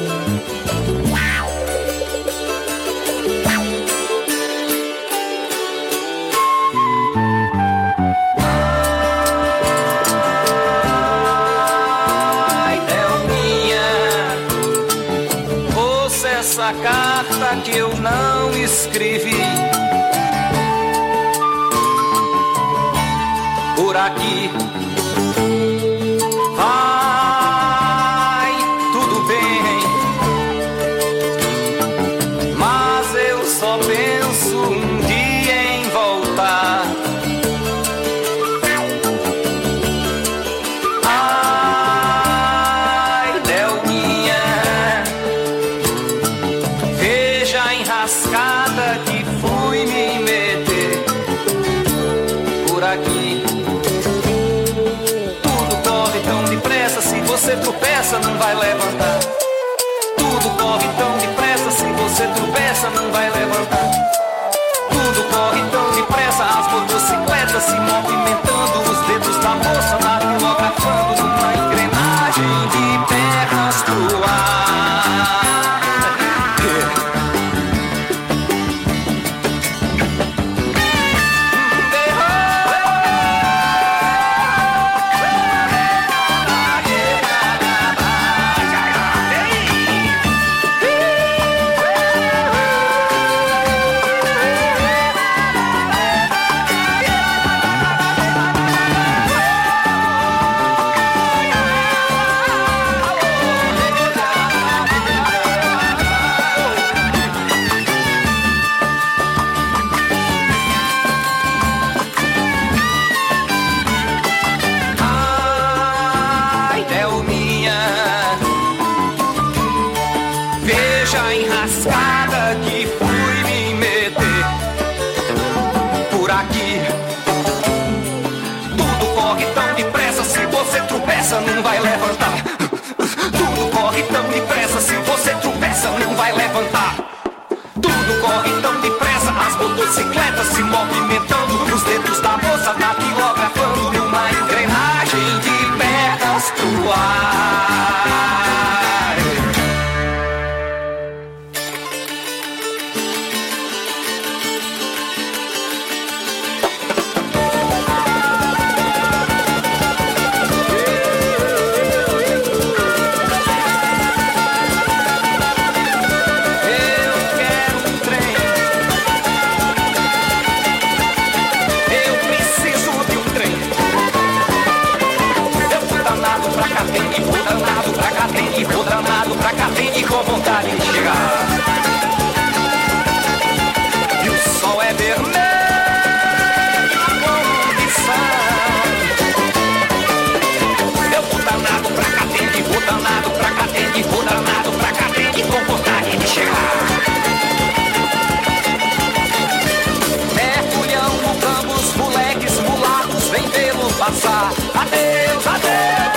K: Essa carta que eu não escrevi por aqui. Vai, tudo bem, mas eu só penso um dia em voltar. Ai, Delminha, enrascada que fui me meter por aqui. Tudo corre tão depressa, se você tropeça não vai levantar. Tudo corre tão depressa, se você tropeça não vai levantar. Tudo corre tão depressa, as motocicletas se movimentando, os dedos da moça datilografando numa engrenagem de pernas pro ar. Não vai levantar. Tudo corre tão depressa, se você tropeça não vai levantar. Tudo corre tão depressa, as motocicletas se movimentando, os dedos da moça datilografando numa engrenagem de pernas pro ar. Com vontade de chegar. E o sol é vermelho como lição. Eu vou danado pra Catende, vou danado pra Catende, vou danado pra Catende com vontade de chegar. Mergulhão no campo, os moleques mulatos vem vê-lo passar. Adeus, adeus.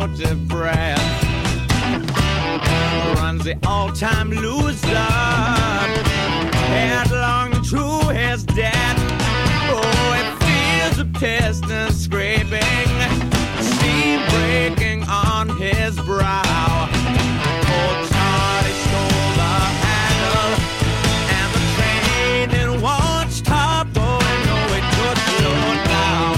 L: motive breath runs the all-time loser headlong to his death. Oh, it feels the piston scraping, steam breaking on his brow. Old Charlie stole the handle, and the train it won't stop going. No, it could slow down.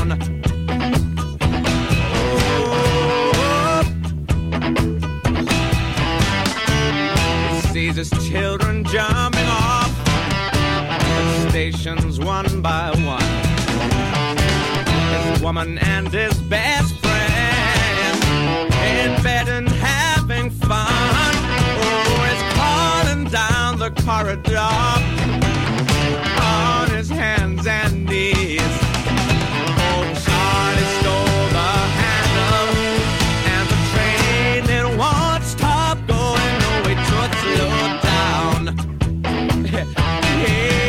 L: Oh, he sees his children jumping off the stations one by one. His woman and his best friend in bed and having fun. Oh, he's crawling down the corridor on his hands and knees. Oh, Charlie stole the handle, and the train it won't stop going. No, it should slow down. Yeah.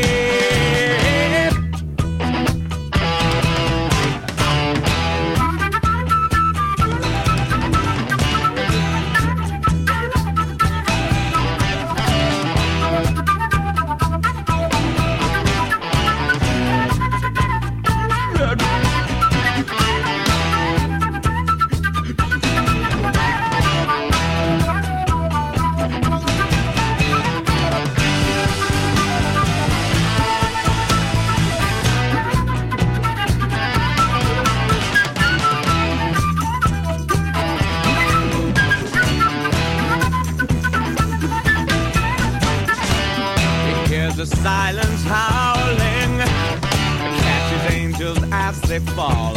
L: The silence howling catches angels as they fall,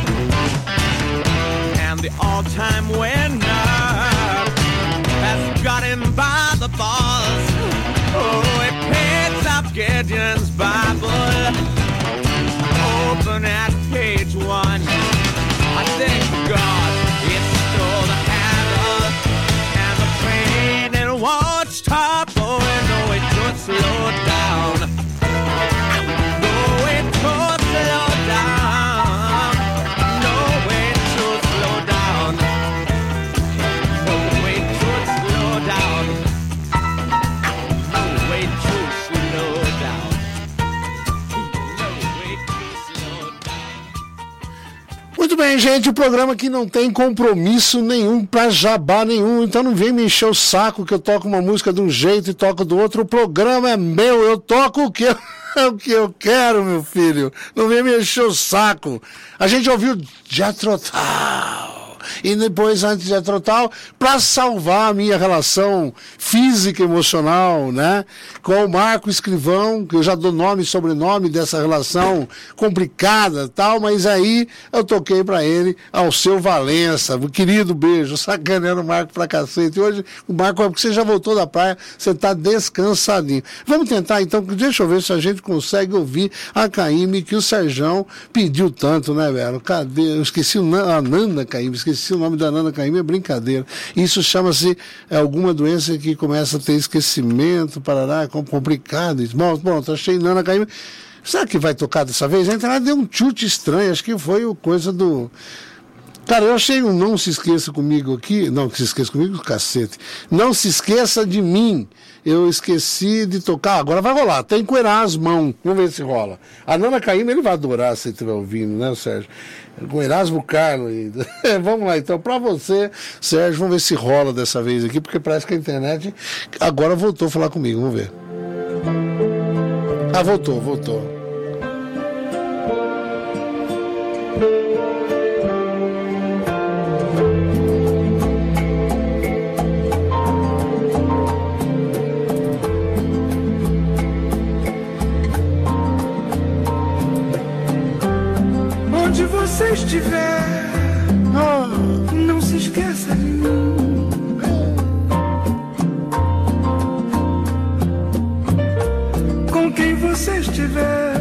L: and the all-time winner has got him by the balls. Oh, he picks up Gideon's Bible, open at page one. I thank God he stole the handle, and the train it won't stop going. No, it could slow down.
D: Muito bem, gente, o programa aqui não tem compromisso nenhum pra jabá nenhum, então não vem me encher o saco que eu toco uma música de um jeito e toco do outro. O programa é meu, eu toco o que eu, o que eu quero, meu filho. Não vem me encher o saco. A gente ouviu Jethro Tull. E depois, antes de Jethro Tull, para salvar a minha relação física e emocional, né, com o Marco Escrivão, que eu já dou nome e sobrenome dessa relação complicada, tal, mas aí eu toquei para ele ao seu Valença, um querido beijo, sacaneando o Marco pra cacete. E hoje o Marco, porque você já voltou da praia, você tá descansadinho. Vamos tentar então, deixa eu ver se a gente consegue ouvir a Caymmi, que o Serjão pediu tanto, né, velho? Cadê? Eu esqueci o a Nana Caymmi, esqueci o nome da Nana Caymmi, é brincadeira. Isso chama-se é, alguma doença que começa a ter esquecimento, parará, é complicado. Bom, bom, tá cheio de Nana Caymmi. Será que vai tocar dessa vez? A entrada deu um chute estranho, acho que foi o coisa do... Cara, eu achei um Não Se Esqueça Comigo aqui, não, que se esqueça comigo, cacete. Não Se Esqueça de Mim. Eu esqueci de tocar, agora vai rolar, tem que coerar as mãos, vamos ver se rola. A Nana Caymmi, ele vai adorar se ele estiver ouvindo, né, Sérgio? Com Erasmo Carlos ainda. Vamos lá, então, pra você, Sérgio, vamos ver se rola dessa vez aqui, porque parece que a internet agora voltou a falar comigo, vamos ver. Ah, voltou, voltou.
M: Onde você estiver, oh, não se esqueça de mim. Com quem você estiver,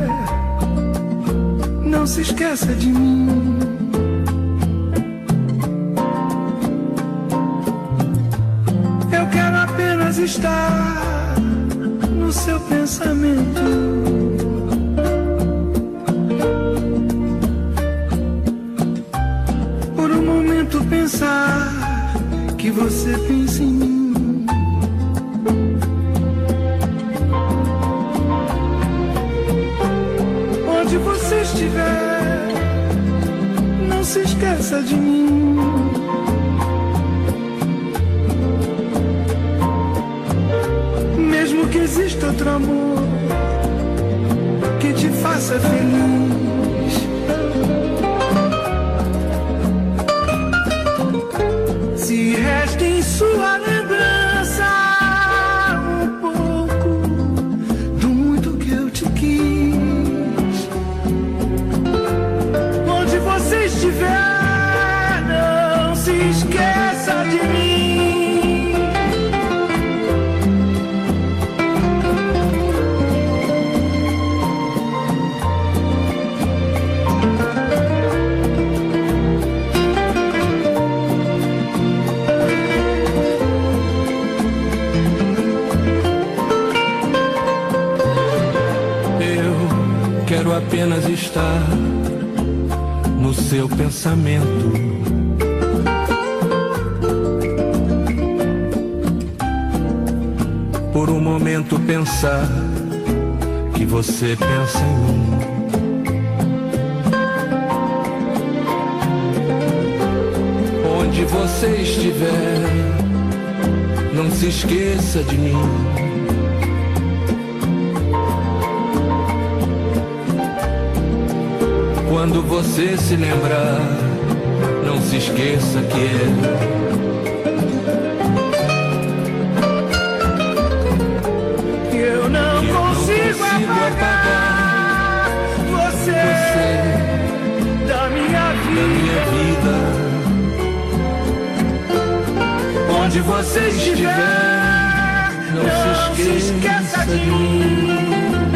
M: não se esqueça de mim. Eu quero apenas estar no seu pensamento. pensar que você pensa em mim. Onde você estiver, não se esqueça de mim. Mesmo que exista outro amor que te faça feliz, se resta em sua lembrança um pouco do muito que eu te quis. Onde você estiver, não se esqueça de mim.
N: Quero apenas estar no seu pensamento. Por um momento pensar que você pensa em mim. Onde você estiver, não se esqueça de mim. Quando você se lembrar, não se esqueça que é
M: que eu não, que eu consigo, não consigo apagar, apagar você, você da, minha vida.
N: da minha vida.
M: Onde você estiver, não, não se esqueça, se esqueça de mim.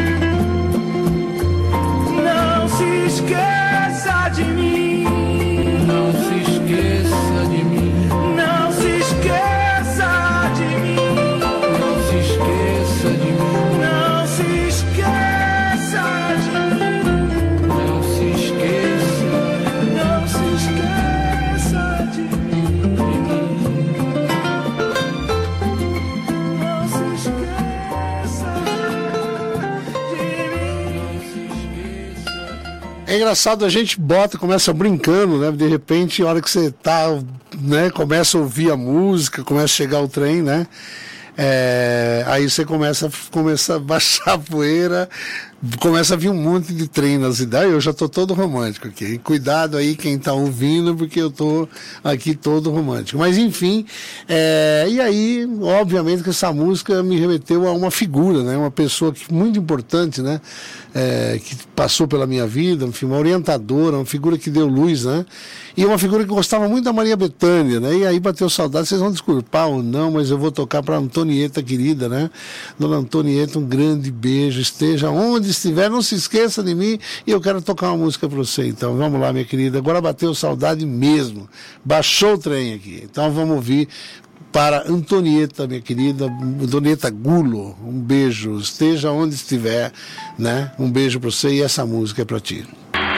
M: Se esqueça de mim.
N: Não se esqueça de mim.
M: Não se esqueça de mim.
N: Não se esqueça de mim.
M: Não se esqueça de mim.
N: Não se esqueça.
M: Não se esqueça de mim. Não se esqueça de mim.
D: É engraçado, a gente bota, começa brincando, né? De repente, a hora que você tá, né? Começa a ouvir a música, começa a chegar o trem, né? É, aí você começa, começa a baixar a poeira, começa a vir um monte de trem nas ideias. Eu já tô todo romântico aqui. Cuidado aí quem tá ouvindo, porque eu tô aqui todo romântico. Mas enfim, é, e aí, obviamente que essa música me remeteu a uma figura, né? Uma pessoa que, muito importante, né? É, que passou pela minha vida, enfim, uma orientadora, uma figura que deu luz, né? E uma figura que gostava muito da Maria Bethânia, né? E aí bateu saudade, vocês vão desculpar ou não, mas eu vou tocar para Antonieta querida, né? Dona Antonieta, um grande beijo, esteja onde estiver, não se esqueça de mim, e eu quero tocar uma música para você. Então vamos lá, minha querida, agora bateu saudade mesmo, baixou o trem aqui, então vamos ouvir para Antonieta, minha querida, Antonieta Gulo, um beijo, esteja onde estiver, né? Um beijo para você, e essa música é para ti.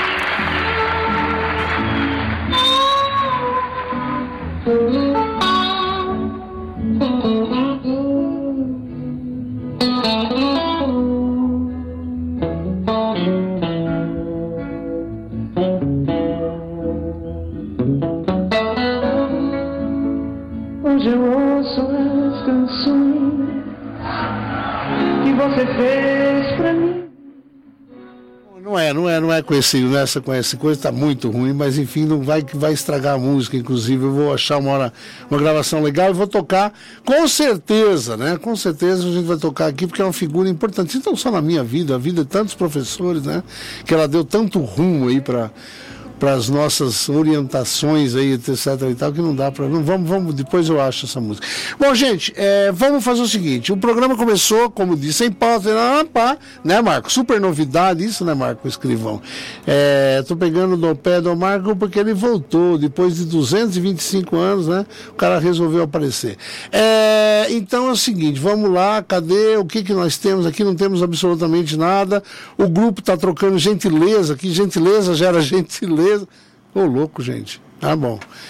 M: Hoje eu ouço as canções que você fez pra mim.
D: Não é, não é, não é com esse, nessa, com essa coisa, tá muito ruim, mas enfim, não vai que vai estragar a música, inclusive eu vou achar uma hora, uma gravação legal e vou tocar, com certeza, né, com certeza a gente vai tocar aqui, porque é uma figura importante, não só na minha vida, a vida de tantos professores, né, que ela deu tanto rumo aí para para as nossas orientações aí, etc e tal, que não dá para... Não, vamos, vamos, depois eu acho essa música. Bom, gente, é, vamos fazer o seguinte, o programa começou, como disse, sem pauta, né, Marco? Super novidade, isso, né, Marco, escrivão? É, tô pegando no pé do Marco porque ele voltou, depois de duzentos e vinte e cinco anos, né, o cara resolveu aparecer. É, então é o seguinte, vamos lá, cadê, o que que nós temos aqui? Não temos absolutamente nada, o grupo tá trocando gentileza aqui, gentileza gera gentileza. Ô, louco, gente. Ah, bom.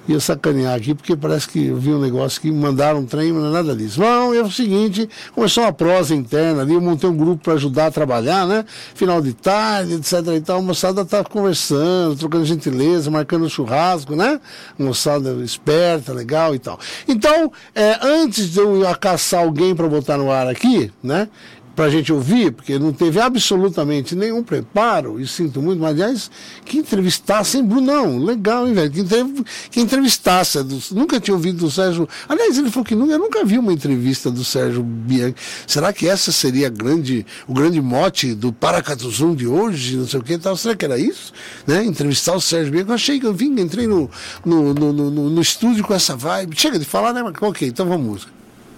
D: ia sacanear aqui, porque parece que eu vi um negócio que mandaram um trem, mas não é nada disso. Não, é o seguinte, começou uma prosa interna ali, eu montei um grupo para ajudar a trabalhar, né? Final de tarde, etc e tal, a moçada tá conversando, trocando gentileza, marcando churrasco, né? Moçada esperta, legal e tal. Então, é, antes de eu caçar alguém para botar no ar aqui, né? Pra gente ouvir, porque não teve absolutamente nenhum preparo, e sinto muito, mas aliás, que entrevistasse, hein, Brunão? Legal, hein, velho? Que, entrev... que entrevistasse, do... nunca tinha ouvido do Sérgio, aliás, ele falou que nunca, eu nunca vi uma entrevista do Sérgio Bianchi. Será que essa seria a grande, o grande mote do Paracatuzum de hoje, não sei o que e tal? Será que era isso? Né? Entrevistar o Sérgio Bianchi, eu achei que eu vim, entrei no, no, no, no, no, no estúdio com essa vibe, chega de falar, né? Ok, então vamos música.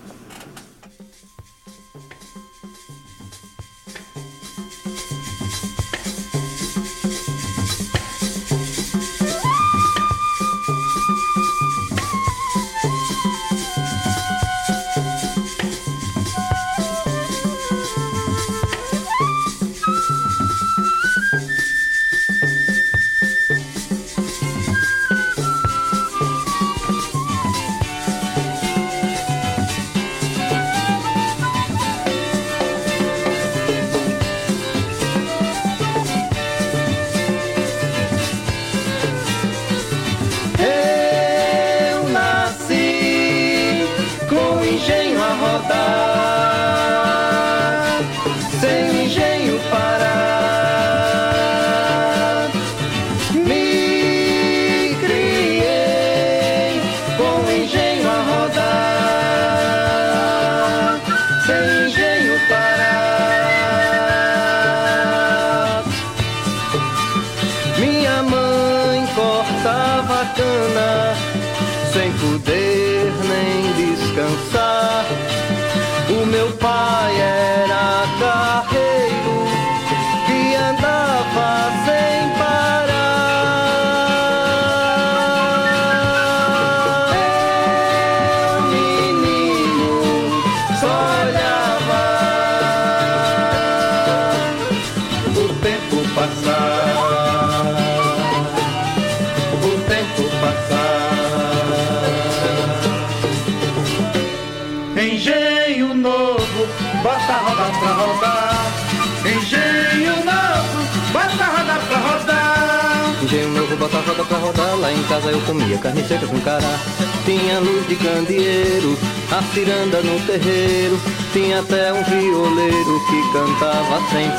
O: Bota a roda pra rodar, lá em casa eu comia carne seca com cará. Tinha luz de candeeiro, a ciranda no terreiro. Tinha até um violeiro que cantava sem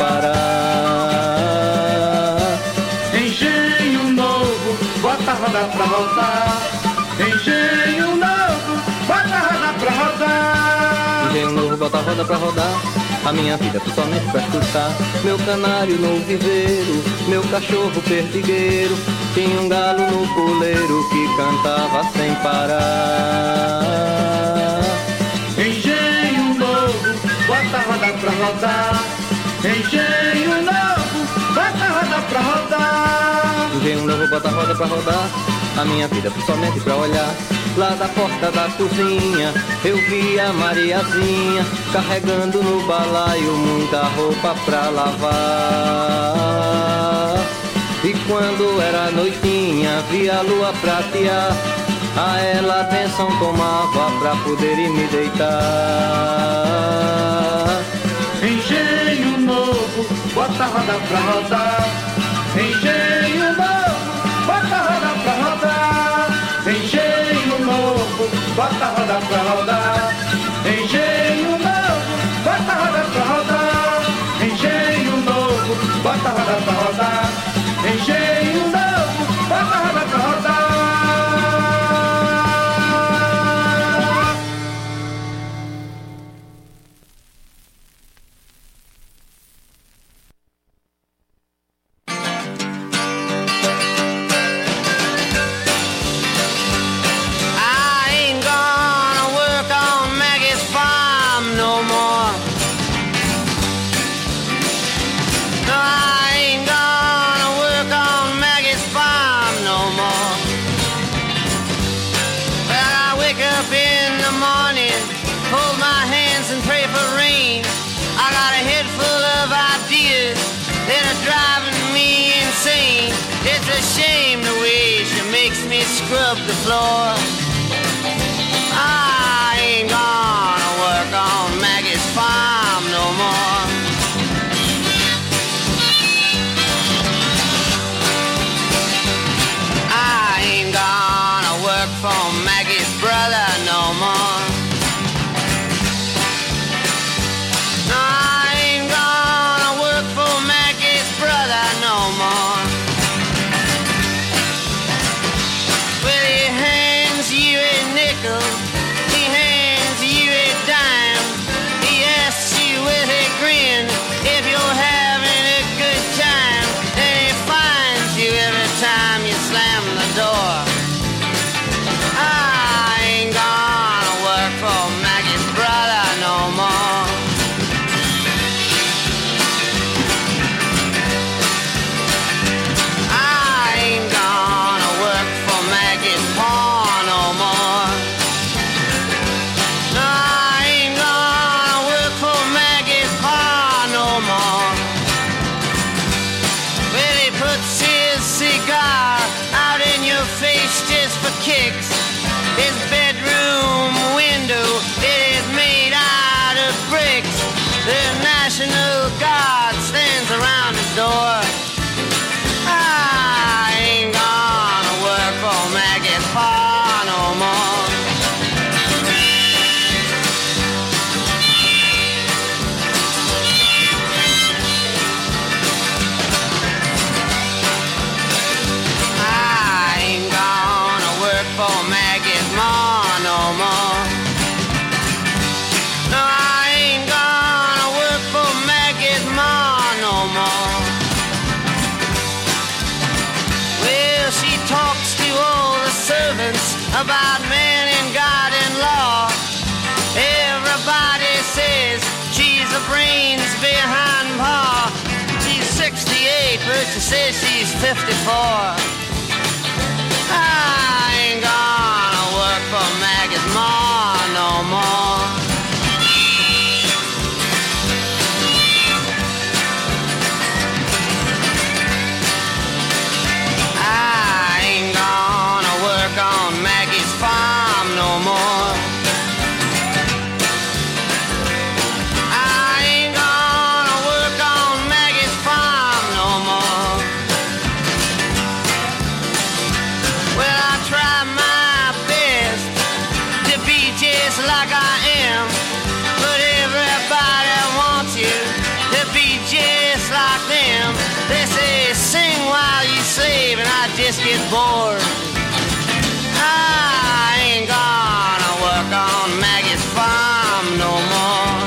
O: parar.
C: Engenho novo, bota a roda pra rodar. Engenho novo, bota a roda pra rodar.
O: Engenho novo, bota a roda pra rodar. A minha vida principalmente pra escutar. Meu canário no viveiro, meu cachorro perdigueiro. Tinha um galo no puleiro que cantava sem parar.
C: Engenho novo, bota a roda pra rodar. Engenho novo, bota a roda pra rodar.
O: Engenho novo, bota a roda pra rodar. A minha vida principalmente pra olhar. Lá da porta da cozinha eu vi a Mariazinha carregando no balaio muita roupa pra lavar. E quando era noitinha vi a lua pratear. A ela atenção tomava pra poder ir me deitar.
C: Engenho novo, bota a roda pra rodar. Engenho novo, bota a roda pra rodar. Engenho novo, bota a roda pra rodar. Engenho novo, bota a roda pra rodar. Engenho novo, bota a roda pra rodar. Engenho novo, bota a roda pra rodar.
M: I ain't gonna work
P: me scrub the floor. I ain't gonna work on Maggie's farm no more. I ain't gonna work for Maggie's brother no more. No, I ain't gonna work for Maggie's brother no more. Well, he hands you a nickel, he hands you a dime, he asks you with a grin if you're having a good time, and he finds you every time you slam the door. I ain't gonna work for Maggie's brother no more. I ain't gonna work for Maggie's paw no more. No, I ain't gonna work for Maggie's paw no more. Well, he puts his cigar out in your face just for kicks. His bedroom window, it is made out of bricks. The National Guard stands around his door. I ain't gonna work for Maggie's paw no more. I ain't gonna work for Maggie's ma no more. No, I ain't gonna work for Maggie's ma no more. Well, she talks to all the servants about man and God and law. Everybody says she's the brains behind paw. She's sixty-eight, but she says she's fifty-four. I ain't gonna work for Maggie's ma no more. I ain't gonna work on Maggie's farm no more. I ain't gonna work on Maggie's farm no more. Well, I try my best to be just like I am, but everybody wants you to be just like them. They say sing while you slave, and I just get bored. I ain't gonna work on Maggie's farm no more.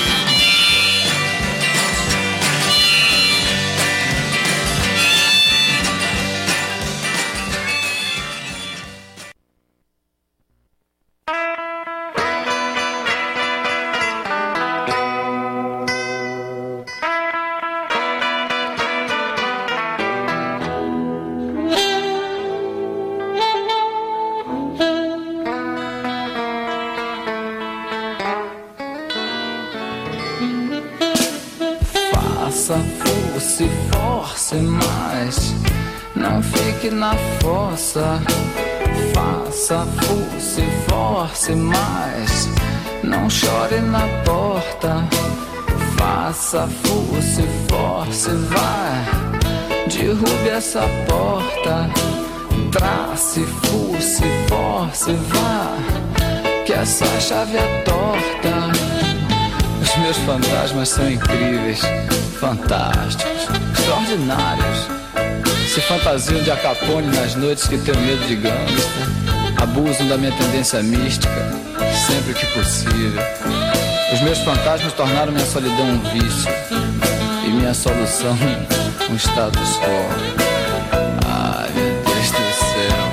N: Faça, force, force mais. Não fique na fossa. Faça, force, force mais. Não chore na porta. Faça, force, force, vai. Derrube essa porta. Trace, force, force, vá. Que essa chave é torta. Os meus fantasmas são incríveis, fantásticos, extraordinários. Se fantasiam de Al Capone nas noites que tenho medo de gangster. Abusam da minha tendência mística, sempre que possível. Os meus fantasmas tornaram minha solidão um vício e minha solução um status quo. Ai, meu Deus do céu.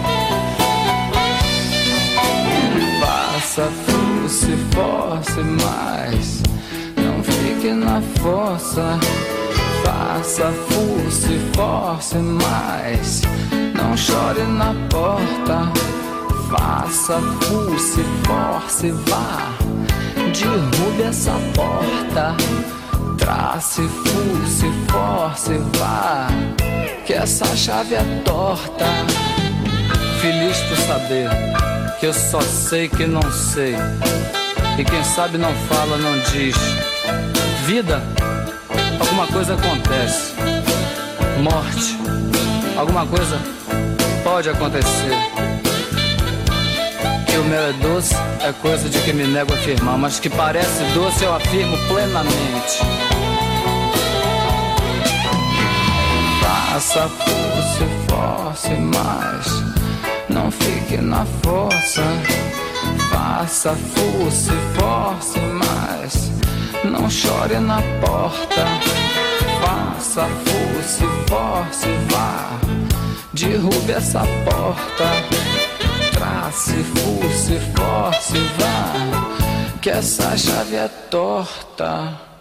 N: Faça, force, force mais. Não fique na fossa. Faça, force, force mais. Não chore na porta. Faça, force, force, vá. Derrube essa porta. Trace, force, force, vá. Que essa chave é torta. feliz por saber que eu só sei que não sei. E quem sabe não fala, não diz. Vida, alguma coisa acontece. Morte, alguma coisa pode acontecer. Que o mel é doce é coisa de que me nego a afirmar, mas que parece doce eu afirmo plenamente. Faça força, force mais, não fique na força. Faça força, force mais, não chore na porta. Faça força, force, vá, derrube essa porta. Trace, força, force, vá, que essa chave é torta.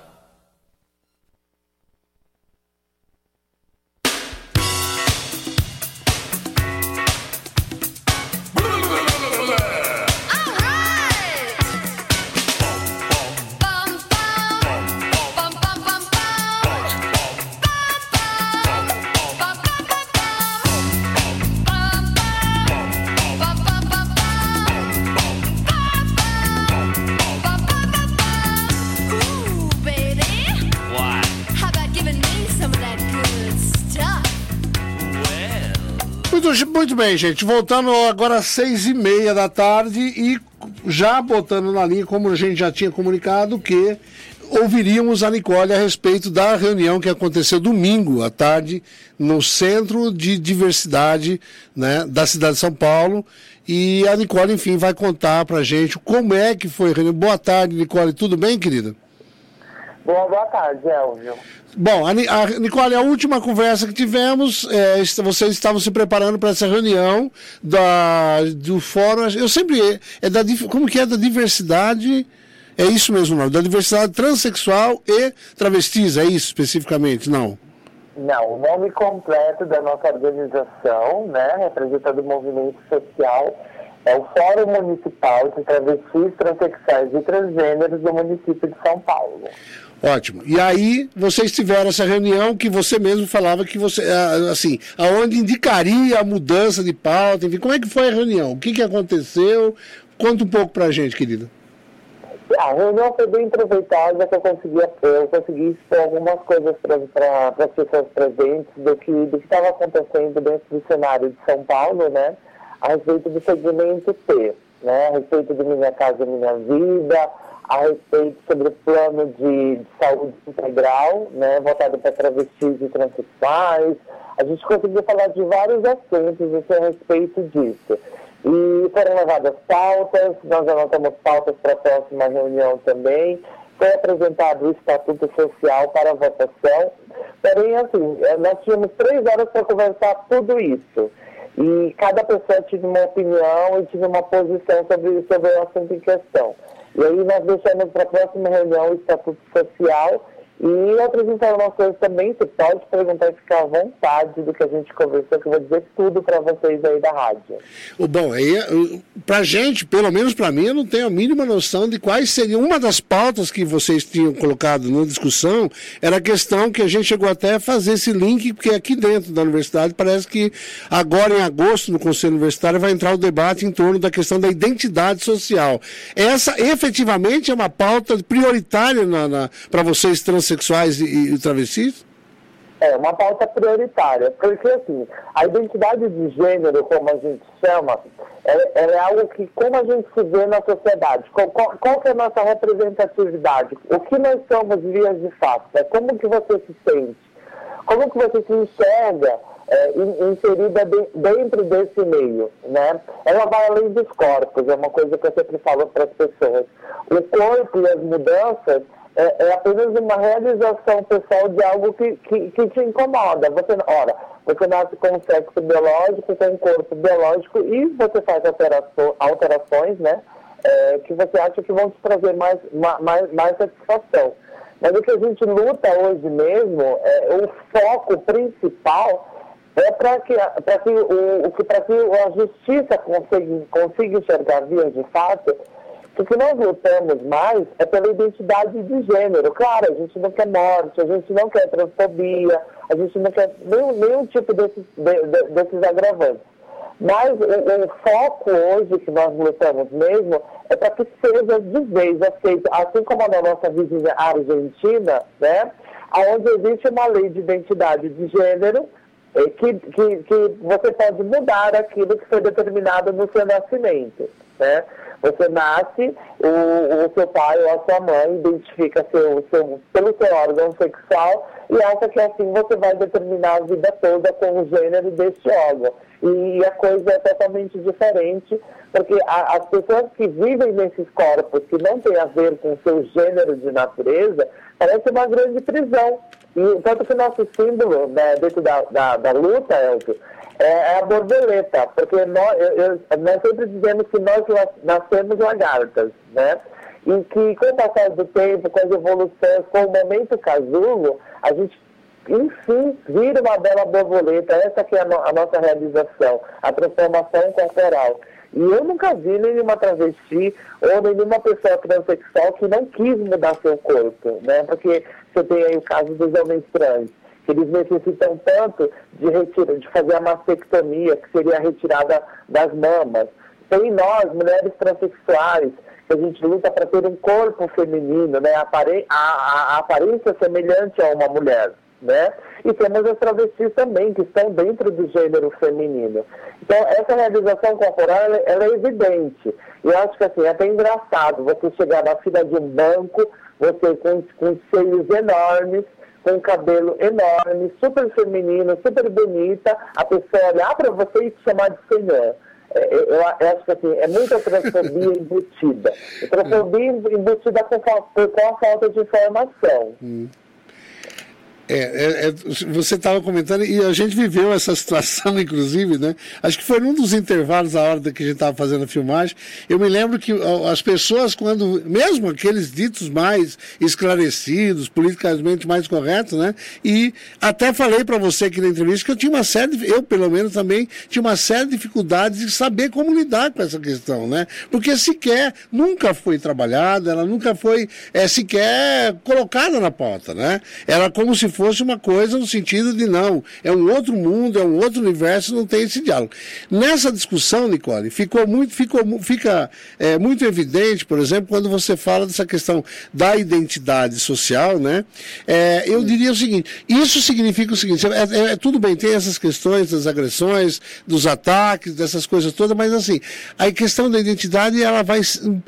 D: Muito bem, gente. Voltando agora às seis e meia da tarde e já botando na linha, como a gente já tinha comunicado, que ouviríamos a Nicole a respeito da reunião que aconteceu domingo à tarde no Centro de Diversidade, né, da cidade de São Paulo. E a Nicole, enfim, vai contar pra gente como é que foi a reunião. Boa tarde, Nicole. Tudo bem, querida?
Q: Boa, boa tarde, Elvio.
D: Bom, a, a Nicole, a última conversa que tivemos, é, vocês estavam se preparando para essa reunião da, do fórum, eu sempre, é, é da, como que é, da diversidade, é isso mesmo, não? Da diversidade transexual e travestis, é isso especificamente, não?
Q: Não, o nome completo da nossa organização, né, representando o movimento social, é o Fórum Municipal de Travestis, Transsexuais e Transgêneros do município de São Paulo.
D: Ótimo. E aí, vocês tiveram essa reunião que você mesmo falava que você, assim, aonde indicaria a mudança de pauta, enfim, como é que foi a reunião? O que, que aconteceu? Conta um pouco pra gente, querida.
Q: A reunião foi bem aproveitada, que eu consegui, eu consegui expor algumas coisas para as pessoas presentes do que do que estava acontecendo dentro do cenário de São Paulo, né, a respeito do segmento T, né, a respeito de Minha Casa Minha Vida, a respeito sobre o plano de, de saúde integral, né, voltado para travestis e transexuais. A gente conseguiu falar de vários assuntos assim, a respeito disso. E foram levadas pautas, nós anotamos pautas para a próxima reunião também. Foi apresentado o Estatuto Social para votação. Porém, assim, nós tínhamos três horas para conversar tudo isso. E cada pessoa tinha uma opinião e tinha uma posição sobre, sobre o assunto em questão. E aí nós deixamos para a próxima reunião o Estatuto Social e outras informações também. Você pode perguntar e ficar à vontade do que a gente conversou, que eu vou dizer tudo para vocês aí da rádio.
D: Bom, aí, pra gente, pelo menos para mim, eu não tenho a mínima noção de quais seriam. Uma das pautas que vocês tinham colocado na discussão era a questão que a gente chegou até a fazer esse link, porque aqui dentro da universidade parece que agora em agosto, no Conselho Universitário, vai entrar o debate em torno da questão da identidade social. Essa, efetivamente, é uma pauta prioritária na, na, para vocês trans sexuais e, e travestis?
Q: É, uma pauta prioritária, porque assim, a identidade de gênero, como a gente chama, é, é algo que, como a gente se vê na sociedade, qual, qual, qual que é a nossa representatividade, o que nós somos vias de fato, é como que você se sente, como que você se enxerga é, inserida de, dentro desse meio, né? Ela vai além dos corpos, é uma coisa que eu sempre falo para as pessoas. O corpo e as mudanças É, é apenas uma realização pessoal de algo que, que, que te incomoda. Você, ora, você nasce com um sexo biológico, com um corpo biológico e você faz alteraço, alterações, né, é, que você acha que vão te trazer mais, mais, mais satisfação. Mas o que a gente luta hoje mesmo, é, o foco principal é para que, pra que, o, que, que a justiça consiga, consiga enxergar vias de fato. O que nós lutamos mais é pela identidade de gênero. Claro, a gente não quer morte, a gente não quer transfobia, a gente não quer nenhum, nenhum tipo desses, de, de, desses agravantes. Mas o, o foco hoje que nós lutamos mesmo é para que seja de vez aceito, assim como na nossa vizinha Argentina, né, onde existe uma lei de identidade de gênero, eh, que, que, que você pode mudar aquilo que foi determinado no seu nascimento, né? Você nasce, o, o seu pai ou a sua mãe identifica seu, seu, pelo seu órgão sexual e acha que assim você vai determinar a vida toda com o gênero deste órgão. E a coisa é totalmente diferente, porque a, as pessoas que vivem nesses corpos que não tem a ver com o seu gênero de natureza, parece uma grande prisão. E tanto que nosso símbolo, né, dentro da, da, da luta, Elton, é a borboleta, porque nós, eu, eu, nós sempre dizemos que nós nascemos lagartas, né? E que com o passar do tempo, com as evoluções, com o momento casulo, a gente, enfim, vira uma bela borboleta. Essa que é a, no, a nossa realização, a transformação corporal. E eu nunca vi nenhuma travesti ou nenhuma pessoa transexual que não quis mudar seu corpo, né? Porque você tem aí o caso dos homens trans. Eles necessitam tanto de, retira, de fazer a mastectomia, que seria a retirada das mamas. Tem nós, mulheres transexuais, que a gente luta para ter um corpo feminino, né? a, apare, a, a, a aparência semelhante a uma mulher, né? E temos as travestis também, que estão dentro do gênero feminino. Então, essa realização corporal, ela, ela é evidente. E eu acho que, assim, é até engraçado você chegar na fila de um banco, você com, com seios enormes, com um cabelo enorme, super feminino, super bonita, a pessoa olhar para você e te chamar de senhor. É, eu, eu acho que assim, é muita transfobia embutida. Transfobia embutida com, com a falta de informação.
D: Hum. É, é, é, você estava comentando, e a gente viveu essa situação, inclusive, né? Acho que foi num dos intervalos da hora que a gente estava fazendo a filmagem. Eu me lembro que as pessoas, quando, mesmo aqueles ditos mais esclarecidos, politicamente mais corretos, né? E até falei para você aqui na entrevista que eu tinha uma série, de, eu pelo menos também, tinha uma série de dificuldades de saber como lidar com essa questão, né? Porque sequer, nunca foi trabalhada, ela nunca foi é, sequer colocada na pauta, né? Era como se fosse fosse uma coisa no sentido de não, é um outro mundo, é um outro universo, não tem esse diálogo. Nessa discussão, Nicole, ficou muito, ficou, fica é, muito evidente, por exemplo, quando você fala dessa questão da identidade social, né? É, eu diria o seguinte, isso significa o seguinte, é, é, é, tudo bem, tem essas questões das agressões, dos ataques, dessas coisas todas, mas assim, a questão da identidade, ela vai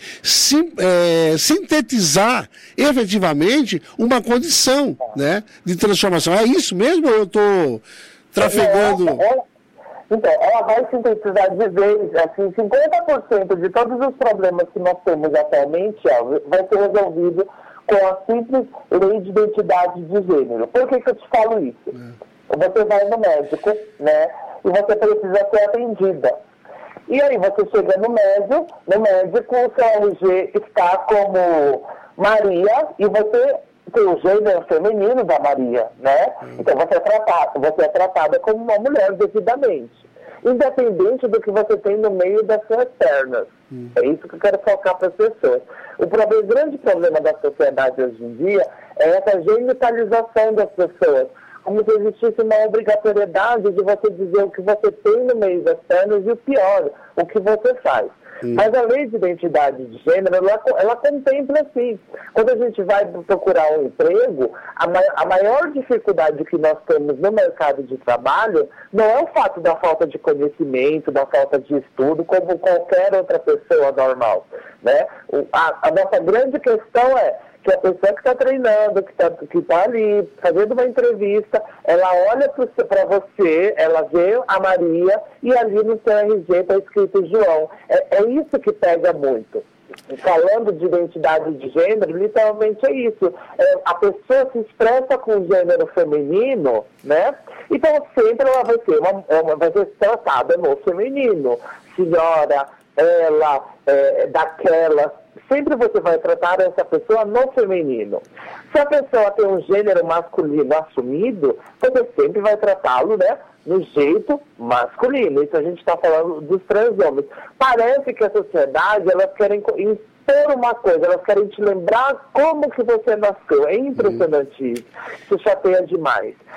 D: sim, é, sintetizar efetivamente uma condição, né, de transformação. É isso mesmo ou eu estou trafegando?
Q: Ela, ela, então, ela vai sintetizar de vez, assim, cinquenta por cento de todos os problemas que nós temos atualmente, ó, vai ser resolvido com a simples lei de identidade de gênero. Por que que eu te falo isso? É. Você vai no médico, né, e você precisa ser atendida. E aí você chega no médico, no médico, o seu R G está como Maria, e você tem o gênero feminino da Maria, né? Hum. Então você é, tratada, você é tratada como uma mulher devidamente, independente do que você tem no meio das suas pernas. Hum. É isso que eu quero focar para as pessoas. O, problema, o grande problema da sociedade hoje em dia é essa genitalização das pessoas, como se existisse uma obrigatoriedade de você dizer o que você tem no meio das pernas e o pior, o que você faz. Hum. Mas a lei de identidade de gênero, ela, ela contempla assim. Quando a gente vai procurar um emprego, a, ma a maior dificuldade que nós temos no mercado de trabalho não é o fato da falta de conhecimento, da falta de estudo, como qualquer outra pessoa normal, né? O, a, a nossa grande questão é que a pessoa que está treinando, que está que tá ali fazendo uma entrevista, ela olha para você, ela vê a Maria e ali no seu R G está escrito João. É, é isso que pega muito. Falando de identidade de gênero, literalmente é isso. É, a pessoa se expressa com o gênero feminino, né? Então sempre ela vai ser, uma, uma, vai ser tratada no feminino. Senhora, ela, é, daquela... Sempre você vai tratar essa pessoa no feminino. Se a pessoa tem um gênero masculino assumido, você sempre vai tratá-lo, né, no jeito masculino. Isso a gente está falando dos trans homens. Parece que a sociedade, elas querem impor uma coisa, elas querem te lembrar como que você nasceu. É impressionante isso. Isso chateia demais.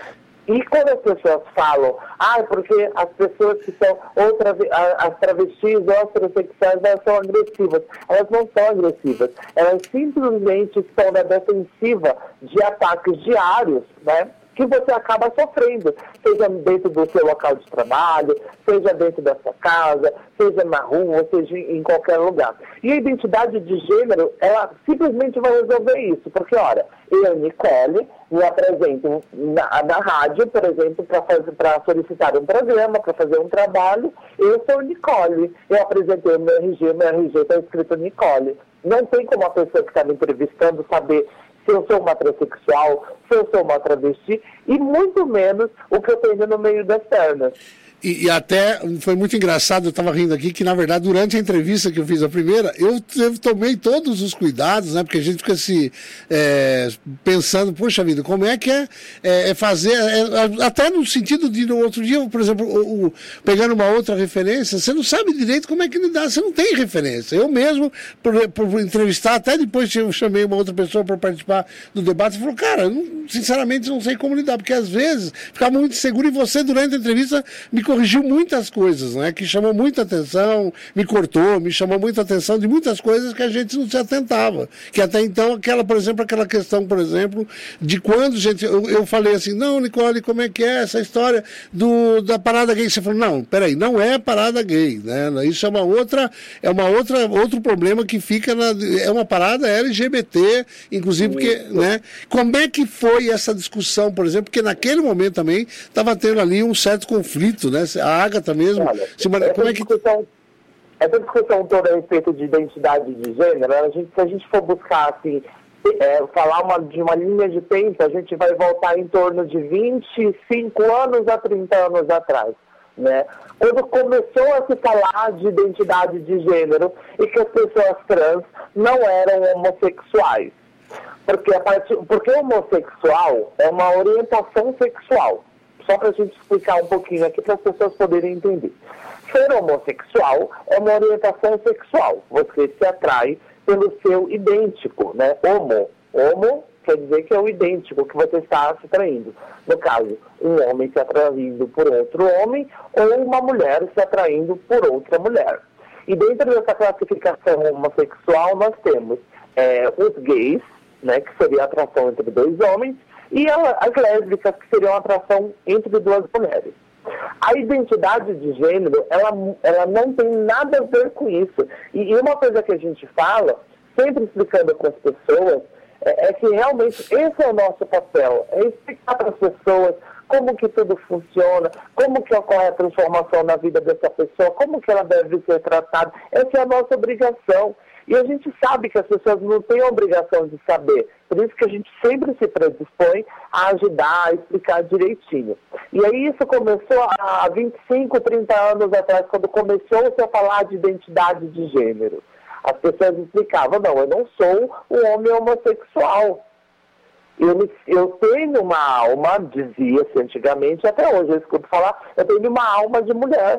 Q: E quando as pessoas falam, ah, porque as pessoas que são outra, as travestis ou as transexuais, elas são agressivas. Elas não são agressivas. Elas simplesmente estão na defensiva de ataques diários, né? Que você acaba sofrendo, seja dentro do seu local de trabalho, seja dentro da sua casa, seja na rua, seja em qualquer lugar. E a identidade de gênero, ela simplesmente vai resolver isso, porque, olha, eu, Nicole, me apresento na, na rádio, por exemplo, para solicitar um programa, para fazer um trabalho, eu sou Nicole, eu apresentei o meu R G, meu R G está escrito Nicole. Não tem como a pessoa que está me entrevistando saber se eu sou uma transexual, se eu sou uma travesti, e muito menos o que eu tenho no meio das pernas.
D: E, e até foi muito engraçado, eu estava rindo aqui, que na verdade durante a entrevista que eu fiz a primeira, eu, eu tomei todos os cuidados, né? Porque a gente fica se é, pensando, poxa vida, como é que é, é, é fazer, é, até no sentido de no outro dia, por exemplo, o, o, pegando uma outra referência, você não sabe direito como é que lidar, você não tem referência. Eu mesmo, por, por entrevistar, até depois eu chamei uma outra pessoa para participar do debate e falou, cara, eu não, sinceramente não sei como lidar, porque às vezes ficava muito seguro e você durante a entrevista me corrigiu muitas coisas, né, que chamou muita atenção, me cortou, me chamou muita atenção de muitas coisas que a gente não se atentava, que até então, aquela, por exemplo, aquela questão, por exemplo, de quando gente, eu, eu falei assim, não, Nicole, como é que é essa história do, da parada gay? Você falou, não, peraí, não é parada gay, né, isso é uma outra, é uma outra, outro problema que fica, na, é uma parada L G B T, inclusive, porque, né, como é que foi essa discussão, por exemplo, porque naquele momento também estava tendo ali um certo conflito, né? A Agatha mesmo.
Q: Olha,
D: se, como
Q: essa,
D: é que...
Q: discussão, essa discussão toda a respeito de identidade de gênero, a gente, se a gente for buscar assim, é, falar uma, de uma linha de tempo, a gente vai voltar em torno de vinte e cinco anos a trinta anos atrás. Né? Quando começou a se falar de identidade de gênero e que as pessoas trans não eram homossexuais. Porque, a part... Porque homossexual é uma orientação sexual. Só para a gente explicar um pouquinho aqui para as pessoas poderem entender. Ser homossexual é uma orientação sexual. Você se atrai pelo seu idêntico, né? Homo. Homo quer dizer que é o idêntico que você está se atraindo. No caso, um homem se atraindo por outro homem ou uma mulher se atraindo por outra mulher. E dentro dessa classificação homossexual nós temos é, os gays, né, que seria a atração entre dois homens, e as lésbicas, que seriam a atração entre duas mulheres. A identidade de gênero, ela, ela não tem nada a ver com isso. E, e uma coisa que a gente fala, sempre explicando para as pessoas, é, é que realmente esse é o nosso papel, é explicar para as pessoas como que tudo funciona, como que ocorre a transformação na vida dessa pessoa, como que ela deve ser tratada. Essa é a nossa obrigação. E a gente sabe que as pessoas não têm a obrigação de saber. Por isso que a gente sempre se predispõe a ajudar, a explicar direitinho. E aí isso começou há vinte e cinco, trinta anos atrás, quando começou-se a falar de identidade de gênero. As pessoas explicavam, não, eu não sou um homem homossexual. Eu, me, eu tenho uma alma, dizia-se antigamente, até hoje eu escuto falar, eu tenho uma alma de mulher.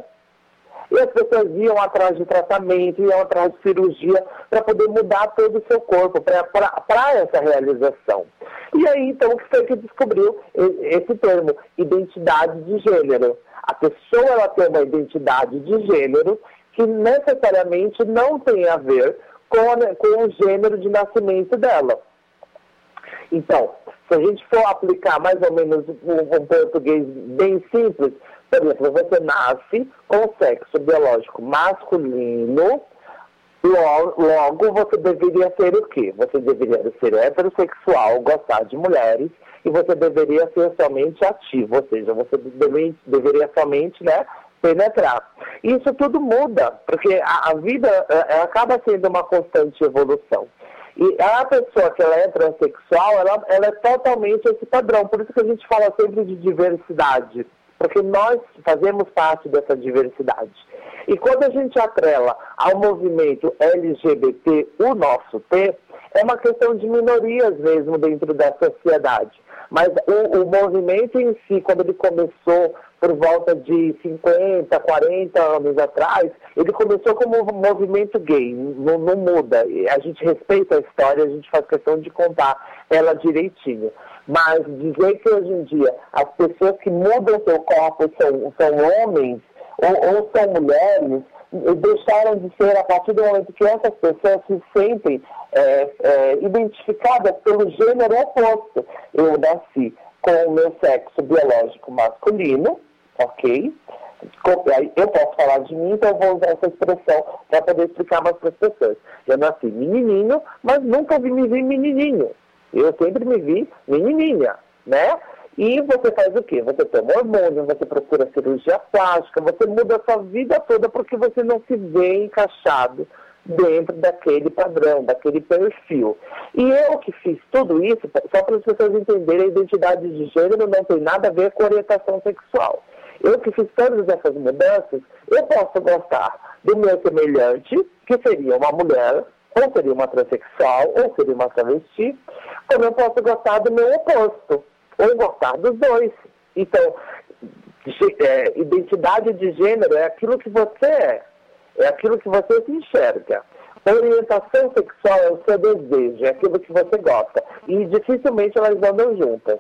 Q: E as pessoas iam atrás de tratamento, iam atrás de cirurgia para poder mudar todo o seu corpo, para essa realização. E aí, então, o que foi que descobriu esse termo, identidade de gênero. A pessoa, ela tem uma identidade de gênero que necessariamente não tem a ver com, com o gênero de nascimento dela. Então, se a gente for aplicar mais ou menos um, um português bem simples, por exemplo, você nasce com sexo biológico masculino, logo você deveria ser o quê? Você deveria ser heterossexual, gostar de mulheres, e você deveria ser somente ativo, ou seja, você deve, deveria somente, né, penetrar. Isso tudo muda, porque a, a vida ela acaba sendo uma constante evolução. E a pessoa que ela é transexual, ela, ela é totalmente esse padrão. Por isso que a gente fala sempre de diversidade, porque nós fazemos parte dessa diversidade. E quando a gente atrela ao movimento L G B T, o nosso T, é uma questão de minorias mesmo dentro da sociedade. Mas o, o movimento em si, quando ele começou por volta de cinquenta, quarenta anos atrás, ele começou como um movimento gay, não, não muda. A gente respeita a história, a gente faz questão de contar ela direitinho. Mas dizer que hoje em dia as pessoas que mudam seu corpo são, são homens ou, ou são mulheres, deixaram de ser a partir do momento que essas pessoas se sentem é, é, identificadas pelo gênero oposto. Eu nasci com o meu sexo biológico masculino, ok? Eu posso falar de mim, então eu vou usar essa expressão para poder explicar mais para as pessoas. Eu nasci menininho, mas nunca me vi menininho. Eu sempre me vi menininha, né? E você faz o quê? Você toma hormônio, você procura cirurgia plástica, você muda a sua vida toda porque você não se vê encaixado dentro daquele padrão, daquele perfil. E eu que fiz tudo isso, só para as pessoas entenderem, a identidade de gênero não tem nada a ver com orientação sexual. Eu que fiz todas essas mudanças, eu posso gostar do meu semelhante, que seria uma mulher, ou seria uma transexual, ou seria uma travesti, como eu posso gostar do meu oposto, ou gostar dos dois. Então, é, identidade de gênero é aquilo que você é, é aquilo que você se enxerga. Orientação sexual é o seu desejo, é aquilo que você gosta. E dificilmente elas andam juntas.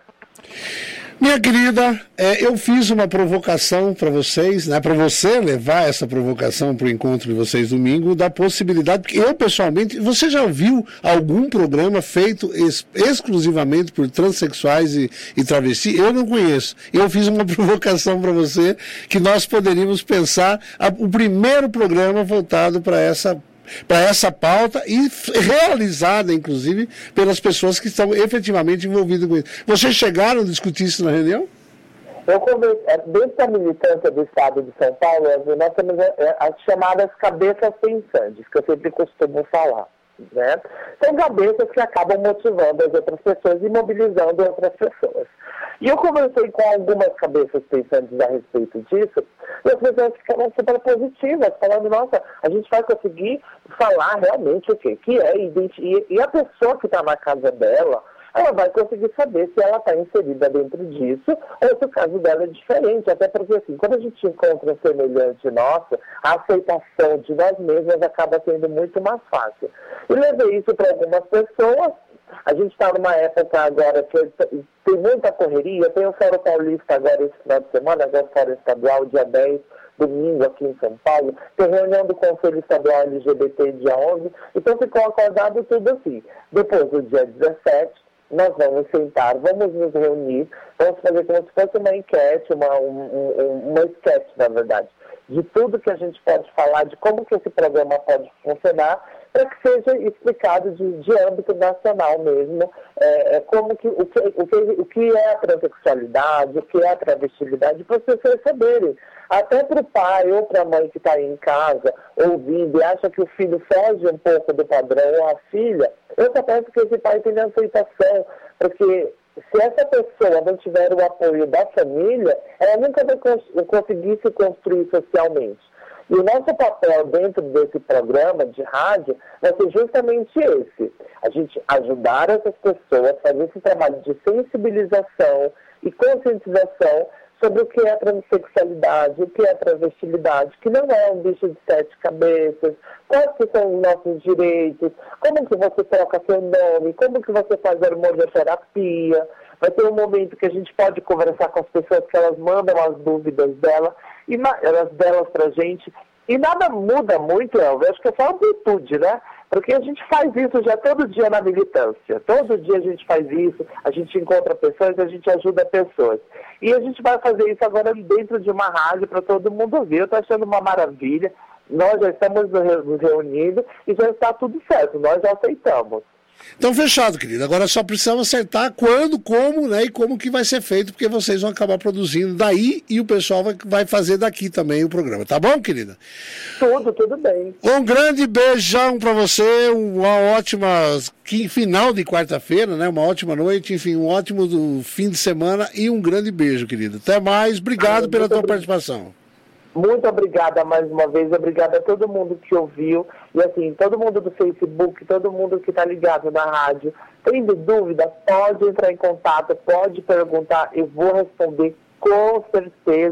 D: Minha querida, é, eu fiz uma provocação para vocês, né, para você levar essa provocação para o encontro de vocês domingo, da possibilidade, porque eu pessoalmente, você já ouviu algum programa feito ex, exclusivamente por transexuais e, e travesti? Eu não conheço. Eu fiz uma provocação para você que nós poderíamos pensar a, o primeiro programa voltado para essa para essa pauta e realizada, inclusive, pelas pessoas que estão efetivamente envolvidas com isso. Vocês chegaram a discutir isso na reunião?
Q: Eu conversei, dentro da militância do Estado de São Paulo, nós temos as chamadas cabeças pensantes, que eu sempre costumo falar. Né? São cabeças que acabam motivando as outras pessoas e mobilizando outras pessoas. E eu conversei com algumas cabeças pensantes a respeito disso, e as pessoas ficaram super positivas, falando, nossa, a gente vai conseguir falar realmente o quê? Que é identidade. E a pessoa que está na casa dela, ela vai conseguir saber se ela está inserida dentro disso ou se o caso dela é diferente. Até porque, assim, quando a gente encontra um semelhante nosso, a aceitação de nós mesmos acaba sendo muito mais fácil. E levei isso para algumas pessoas. A gente está numa época agora que tem muita correria. Tem o Fórum Paulista agora esse final de semana, agora o Fórum Estadual, dia dez, domingo aqui em São Paulo. Tem reunião do Conselho Estadual L G B T dia onze. Então ficou acordado tudo assim. Depois do dia dezessete, nós vamos sentar, vamos nos reunir, vamos fazer como se fosse uma enquete, uma, um, um, uma sketch, na verdade, de tudo que a gente pode falar, de como que esse programa pode funcionar, para que seja explicado de, de âmbito nacional mesmo, é, é, como que, o, que, o, que, o que é a transexualidade, o que é a travestilidade, para as pessoas saberem. Até para o pai ou para a mãe que está aí em casa, ouvindo, e acha que o filho foge um pouco do padrão, ou a filha, eu só peço que esse pai tenha aceitação, porque se essa pessoa não tiver o apoio da família, ela nunca vai cons- conseguir se construir socialmente. E o nosso papel dentro desse programa de rádio vai ser justamente esse. A gente ajudar essas pessoas, fazer esse trabalho de sensibilização e conscientização sobre o que é a transexualidade, o que é a travestilidade, que não é um bicho de sete cabeças, quais que são os nossos direitos, como que você troca seu nome, como que você faz hormonioterapia. Vai ter um momento que a gente pode conversar com as pessoas, que elas mandam as dúvidas dela, e na, elas delas pra gente. E nada muda muito, Elvio, acho que é só amplitude, né? Porque a gente faz isso já todo dia na militância. Todo dia a gente faz isso, a gente encontra pessoas, a gente ajuda pessoas. E a gente vai fazer isso agora dentro de uma rádio para todo mundo ouvir. Eu estou achando uma maravilha. Nós já estamos nos reunindo e já está tudo certo, nós já aceitamos.
D: Então, fechado, querido. Agora só precisamos acertar quando, como, né, e como que vai ser feito, porque vocês vão acabar produzindo daí e o pessoal vai, vai fazer daqui também o programa. Tá bom, querida?
Q: Tudo, tudo bem.
D: Um grande beijão pra você, uma ótima que, final de quarta-feira, né, uma ótima noite, enfim, um ótimo do fim de semana e um grande beijo, querido. Até mais, obrigado ah, pela tua obrigado. participação.
Q: Muito obrigada mais uma vez, obrigada a todo mundo que ouviu, e assim, todo mundo do Facebook, todo mundo que está ligado na rádio, tendo dúvida, pode entrar em contato, pode perguntar, eu vou responder com certeza,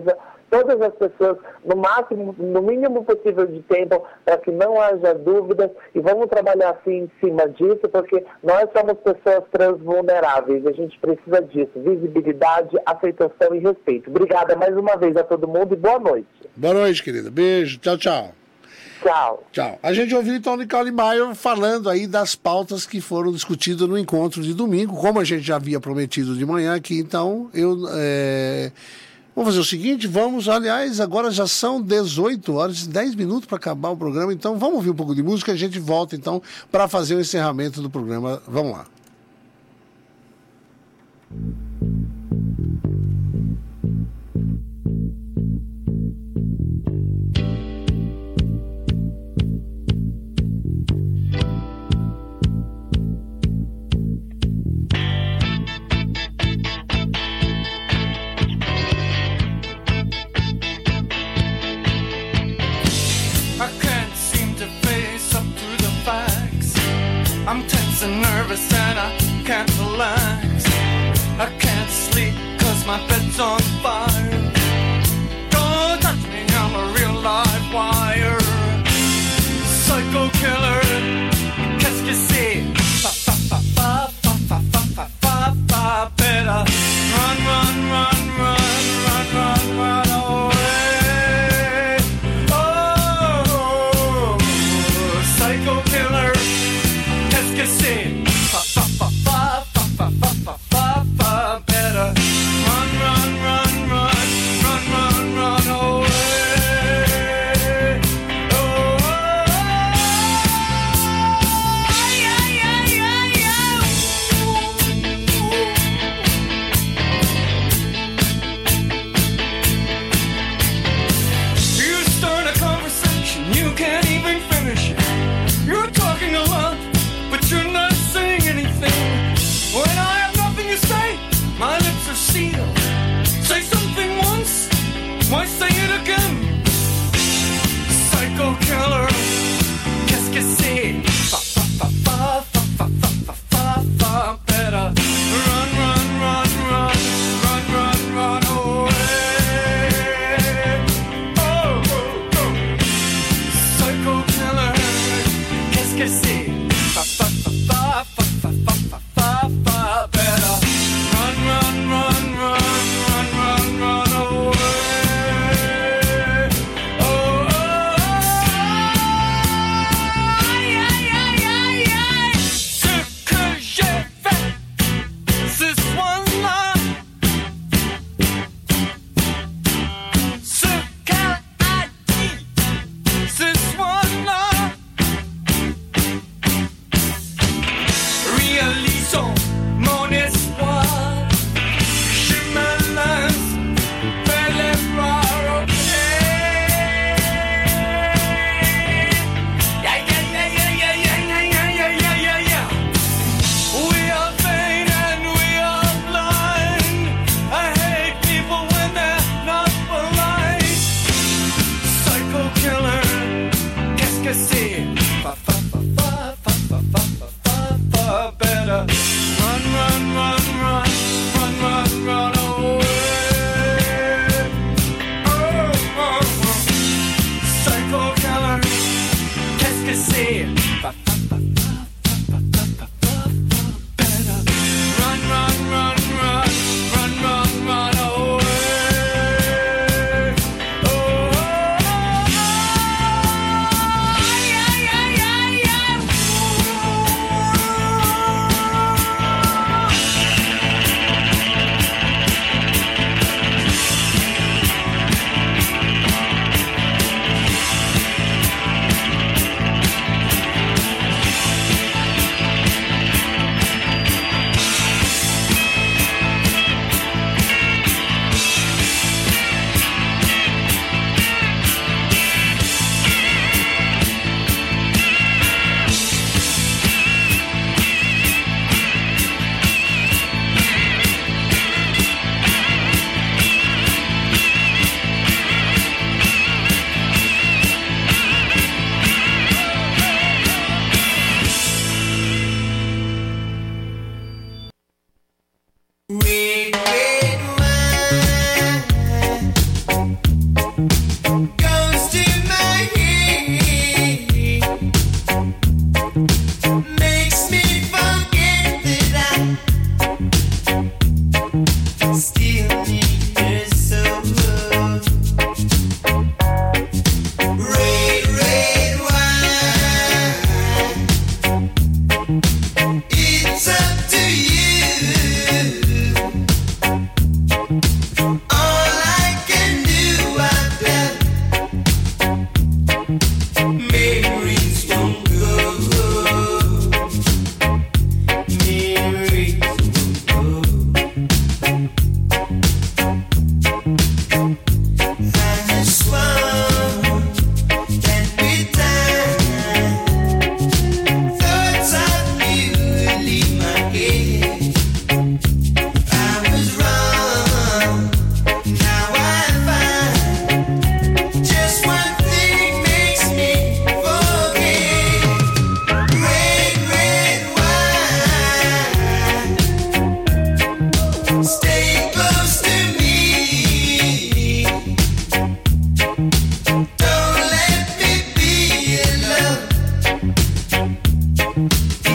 Q: todas as pessoas no máximo, no mínimo possível de tempo, para que não haja dúvidas, e vamos trabalhar assim em cima disso, porque nós somos pessoas transvulneráveis, a gente precisa disso, visibilidade, aceitação e respeito. Obrigada mais uma vez a todo mundo e boa noite.
D: Boa noite, querida. Beijo. Tchau, tchau.
Q: Tchau.
D: Tchau. A gente ouviu então Nicole Maier falando aí das pautas que foram discutidas no encontro de domingo, como a gente já havia prometido de manhã aqui, então eu... É... Vamos fazer o seguinte, vamos, aliás, agora já são dezoito horas, dez minutos para acabar o programa, então vamos ouvir um pouco de música e a gente volta então para fazer o encerramento do programa. Vamos lá.
K: I'm tense and nervous and I can't relax. I can't sleep cause my bed's on fire. Don't touch me, I'm a real live wire. Psycho killer, qu'est-ce que c'est? Fa fa fa fa fa fa fa fa fa. Better run, run, run, run, run, run, run away. Oh, psycho killer. Qu'est-ce que c'est? Fa fa fa fa fa fa fa fa fa. Better run, run, run, run, run, run, run away. Oh, yeah, yeah, yeah, yeah. You start a conversation, you can't even finish it. You're talking a lot, but you're not saying anything. When I have nothing to say, my lips are sealed. Say something once, why say it again? Psycho killer, qu'est-ce que c'est? Fa fa fa fa fa fa fa fa fa. Better run, run, run, run, run, run, run away. Oh, oh, oh. Psycho killer, qu'est-ce que c'est? Fa fa fa fa fa fa fa fa fa. Better run, run, run, run, run, run, run away. Oh, oh, yeah, yeah, yeah, yeah. Ce que j'ai fait ce soir-là, ce qu'elle a dit ce soir-là.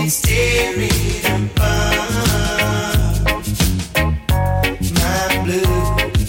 C: and staring above my blue.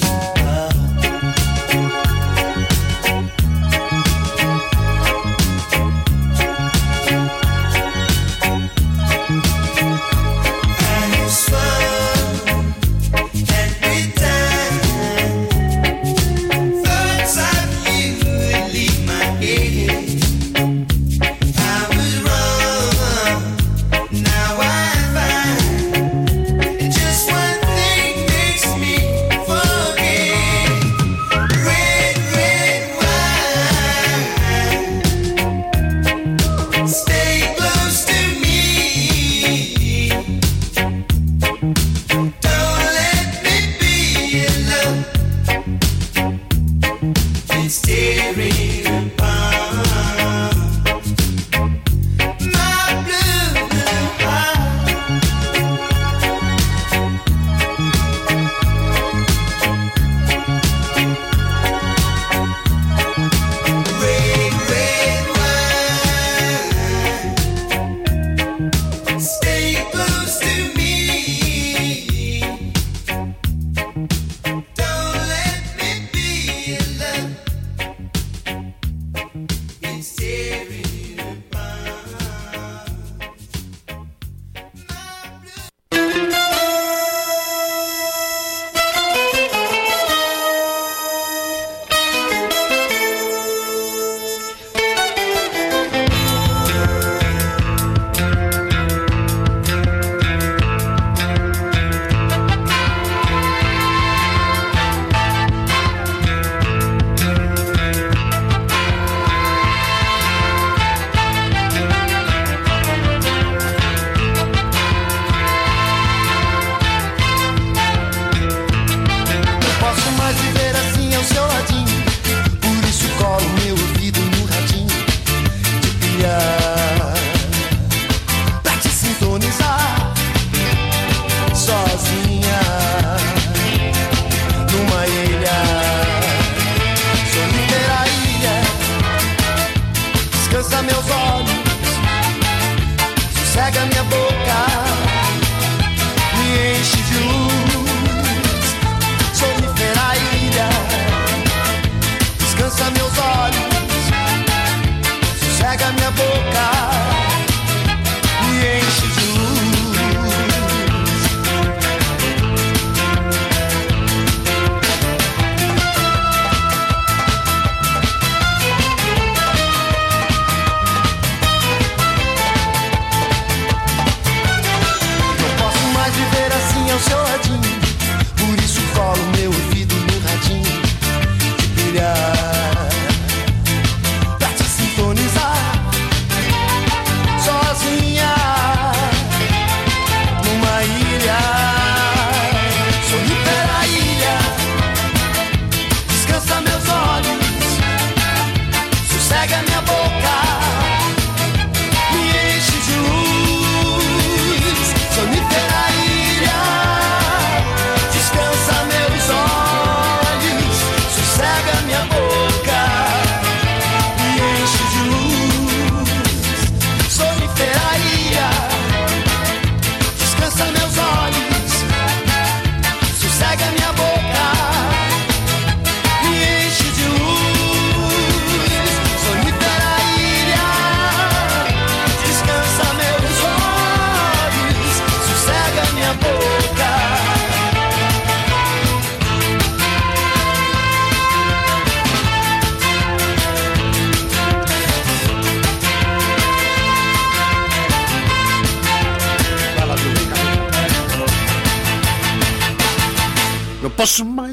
D: Posso mais.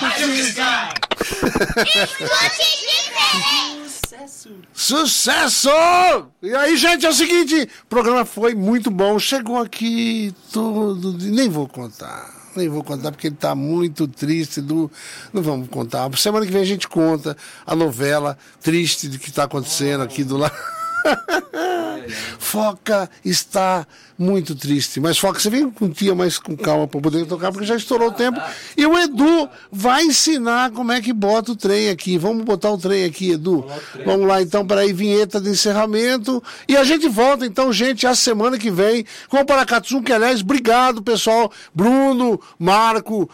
C: Sucesso!
D: Sucesso! E aí, gente, é o seguinte: o programa foi muito bom. Chegou aqui todo. Nem vou contar. Nem vou contar porque ele tá muito triste. Do... Não vamos contar. Semana que vem a gente conta a novela triste do que tá acontecendo aqui do lado. Foca está muito triste. Mas Foca, você vem com tia mais com calma para poder tocar, porque já estourou o tempo. E o Edu vai ensinar como é que bota o trem aqui. Vamos botar o trem aqui, Edu. Vamos lá então, peraí, vinheta de encerramento. E a gente volta então, gente, a semana que vem com o Paracatu, que aliás, obrigado, pessoal. Bruno, Marco,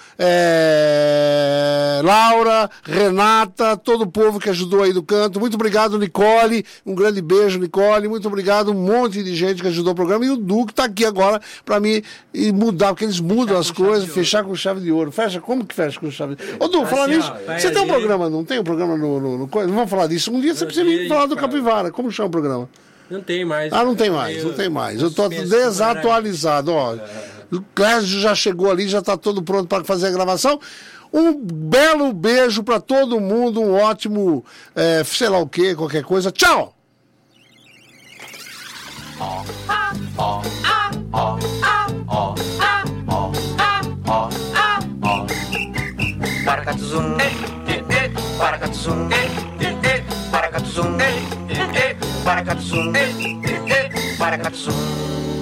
D: é... Laura, Renata, todo o povo que ajudou aí do canto. Muito obrigado, Nicole. Um grande beijo, Nicole. Muito obrigado, um monte de gente que ajudou o programa. E o Du que tá aqui agora para mim e mudar, porque eles mudam as coisas, fechar com chave de ouro. Fecha, como que fecha com chave de ouro? Ô, Du, falar nisso, você tem um programa, não tem um programa no, no, no coisa? Não vamos falar disso. Um dia você precisa vir falar do Capivara. Como chama o programa?
R: Não tem mais.
D: Ah, não tem mais, não tem mais. Eu tô desatualizado, ó. O Clésio já chegou ali, já tá todo pronto para fazer a gravação. Um belo beijo para todo mundo, um ótimo, é, sei lá o que, qualquer coisa. Tchau!
K: Paracatuzum, paracatuzum, paracatuzum, paracatuzum, paracatuzum.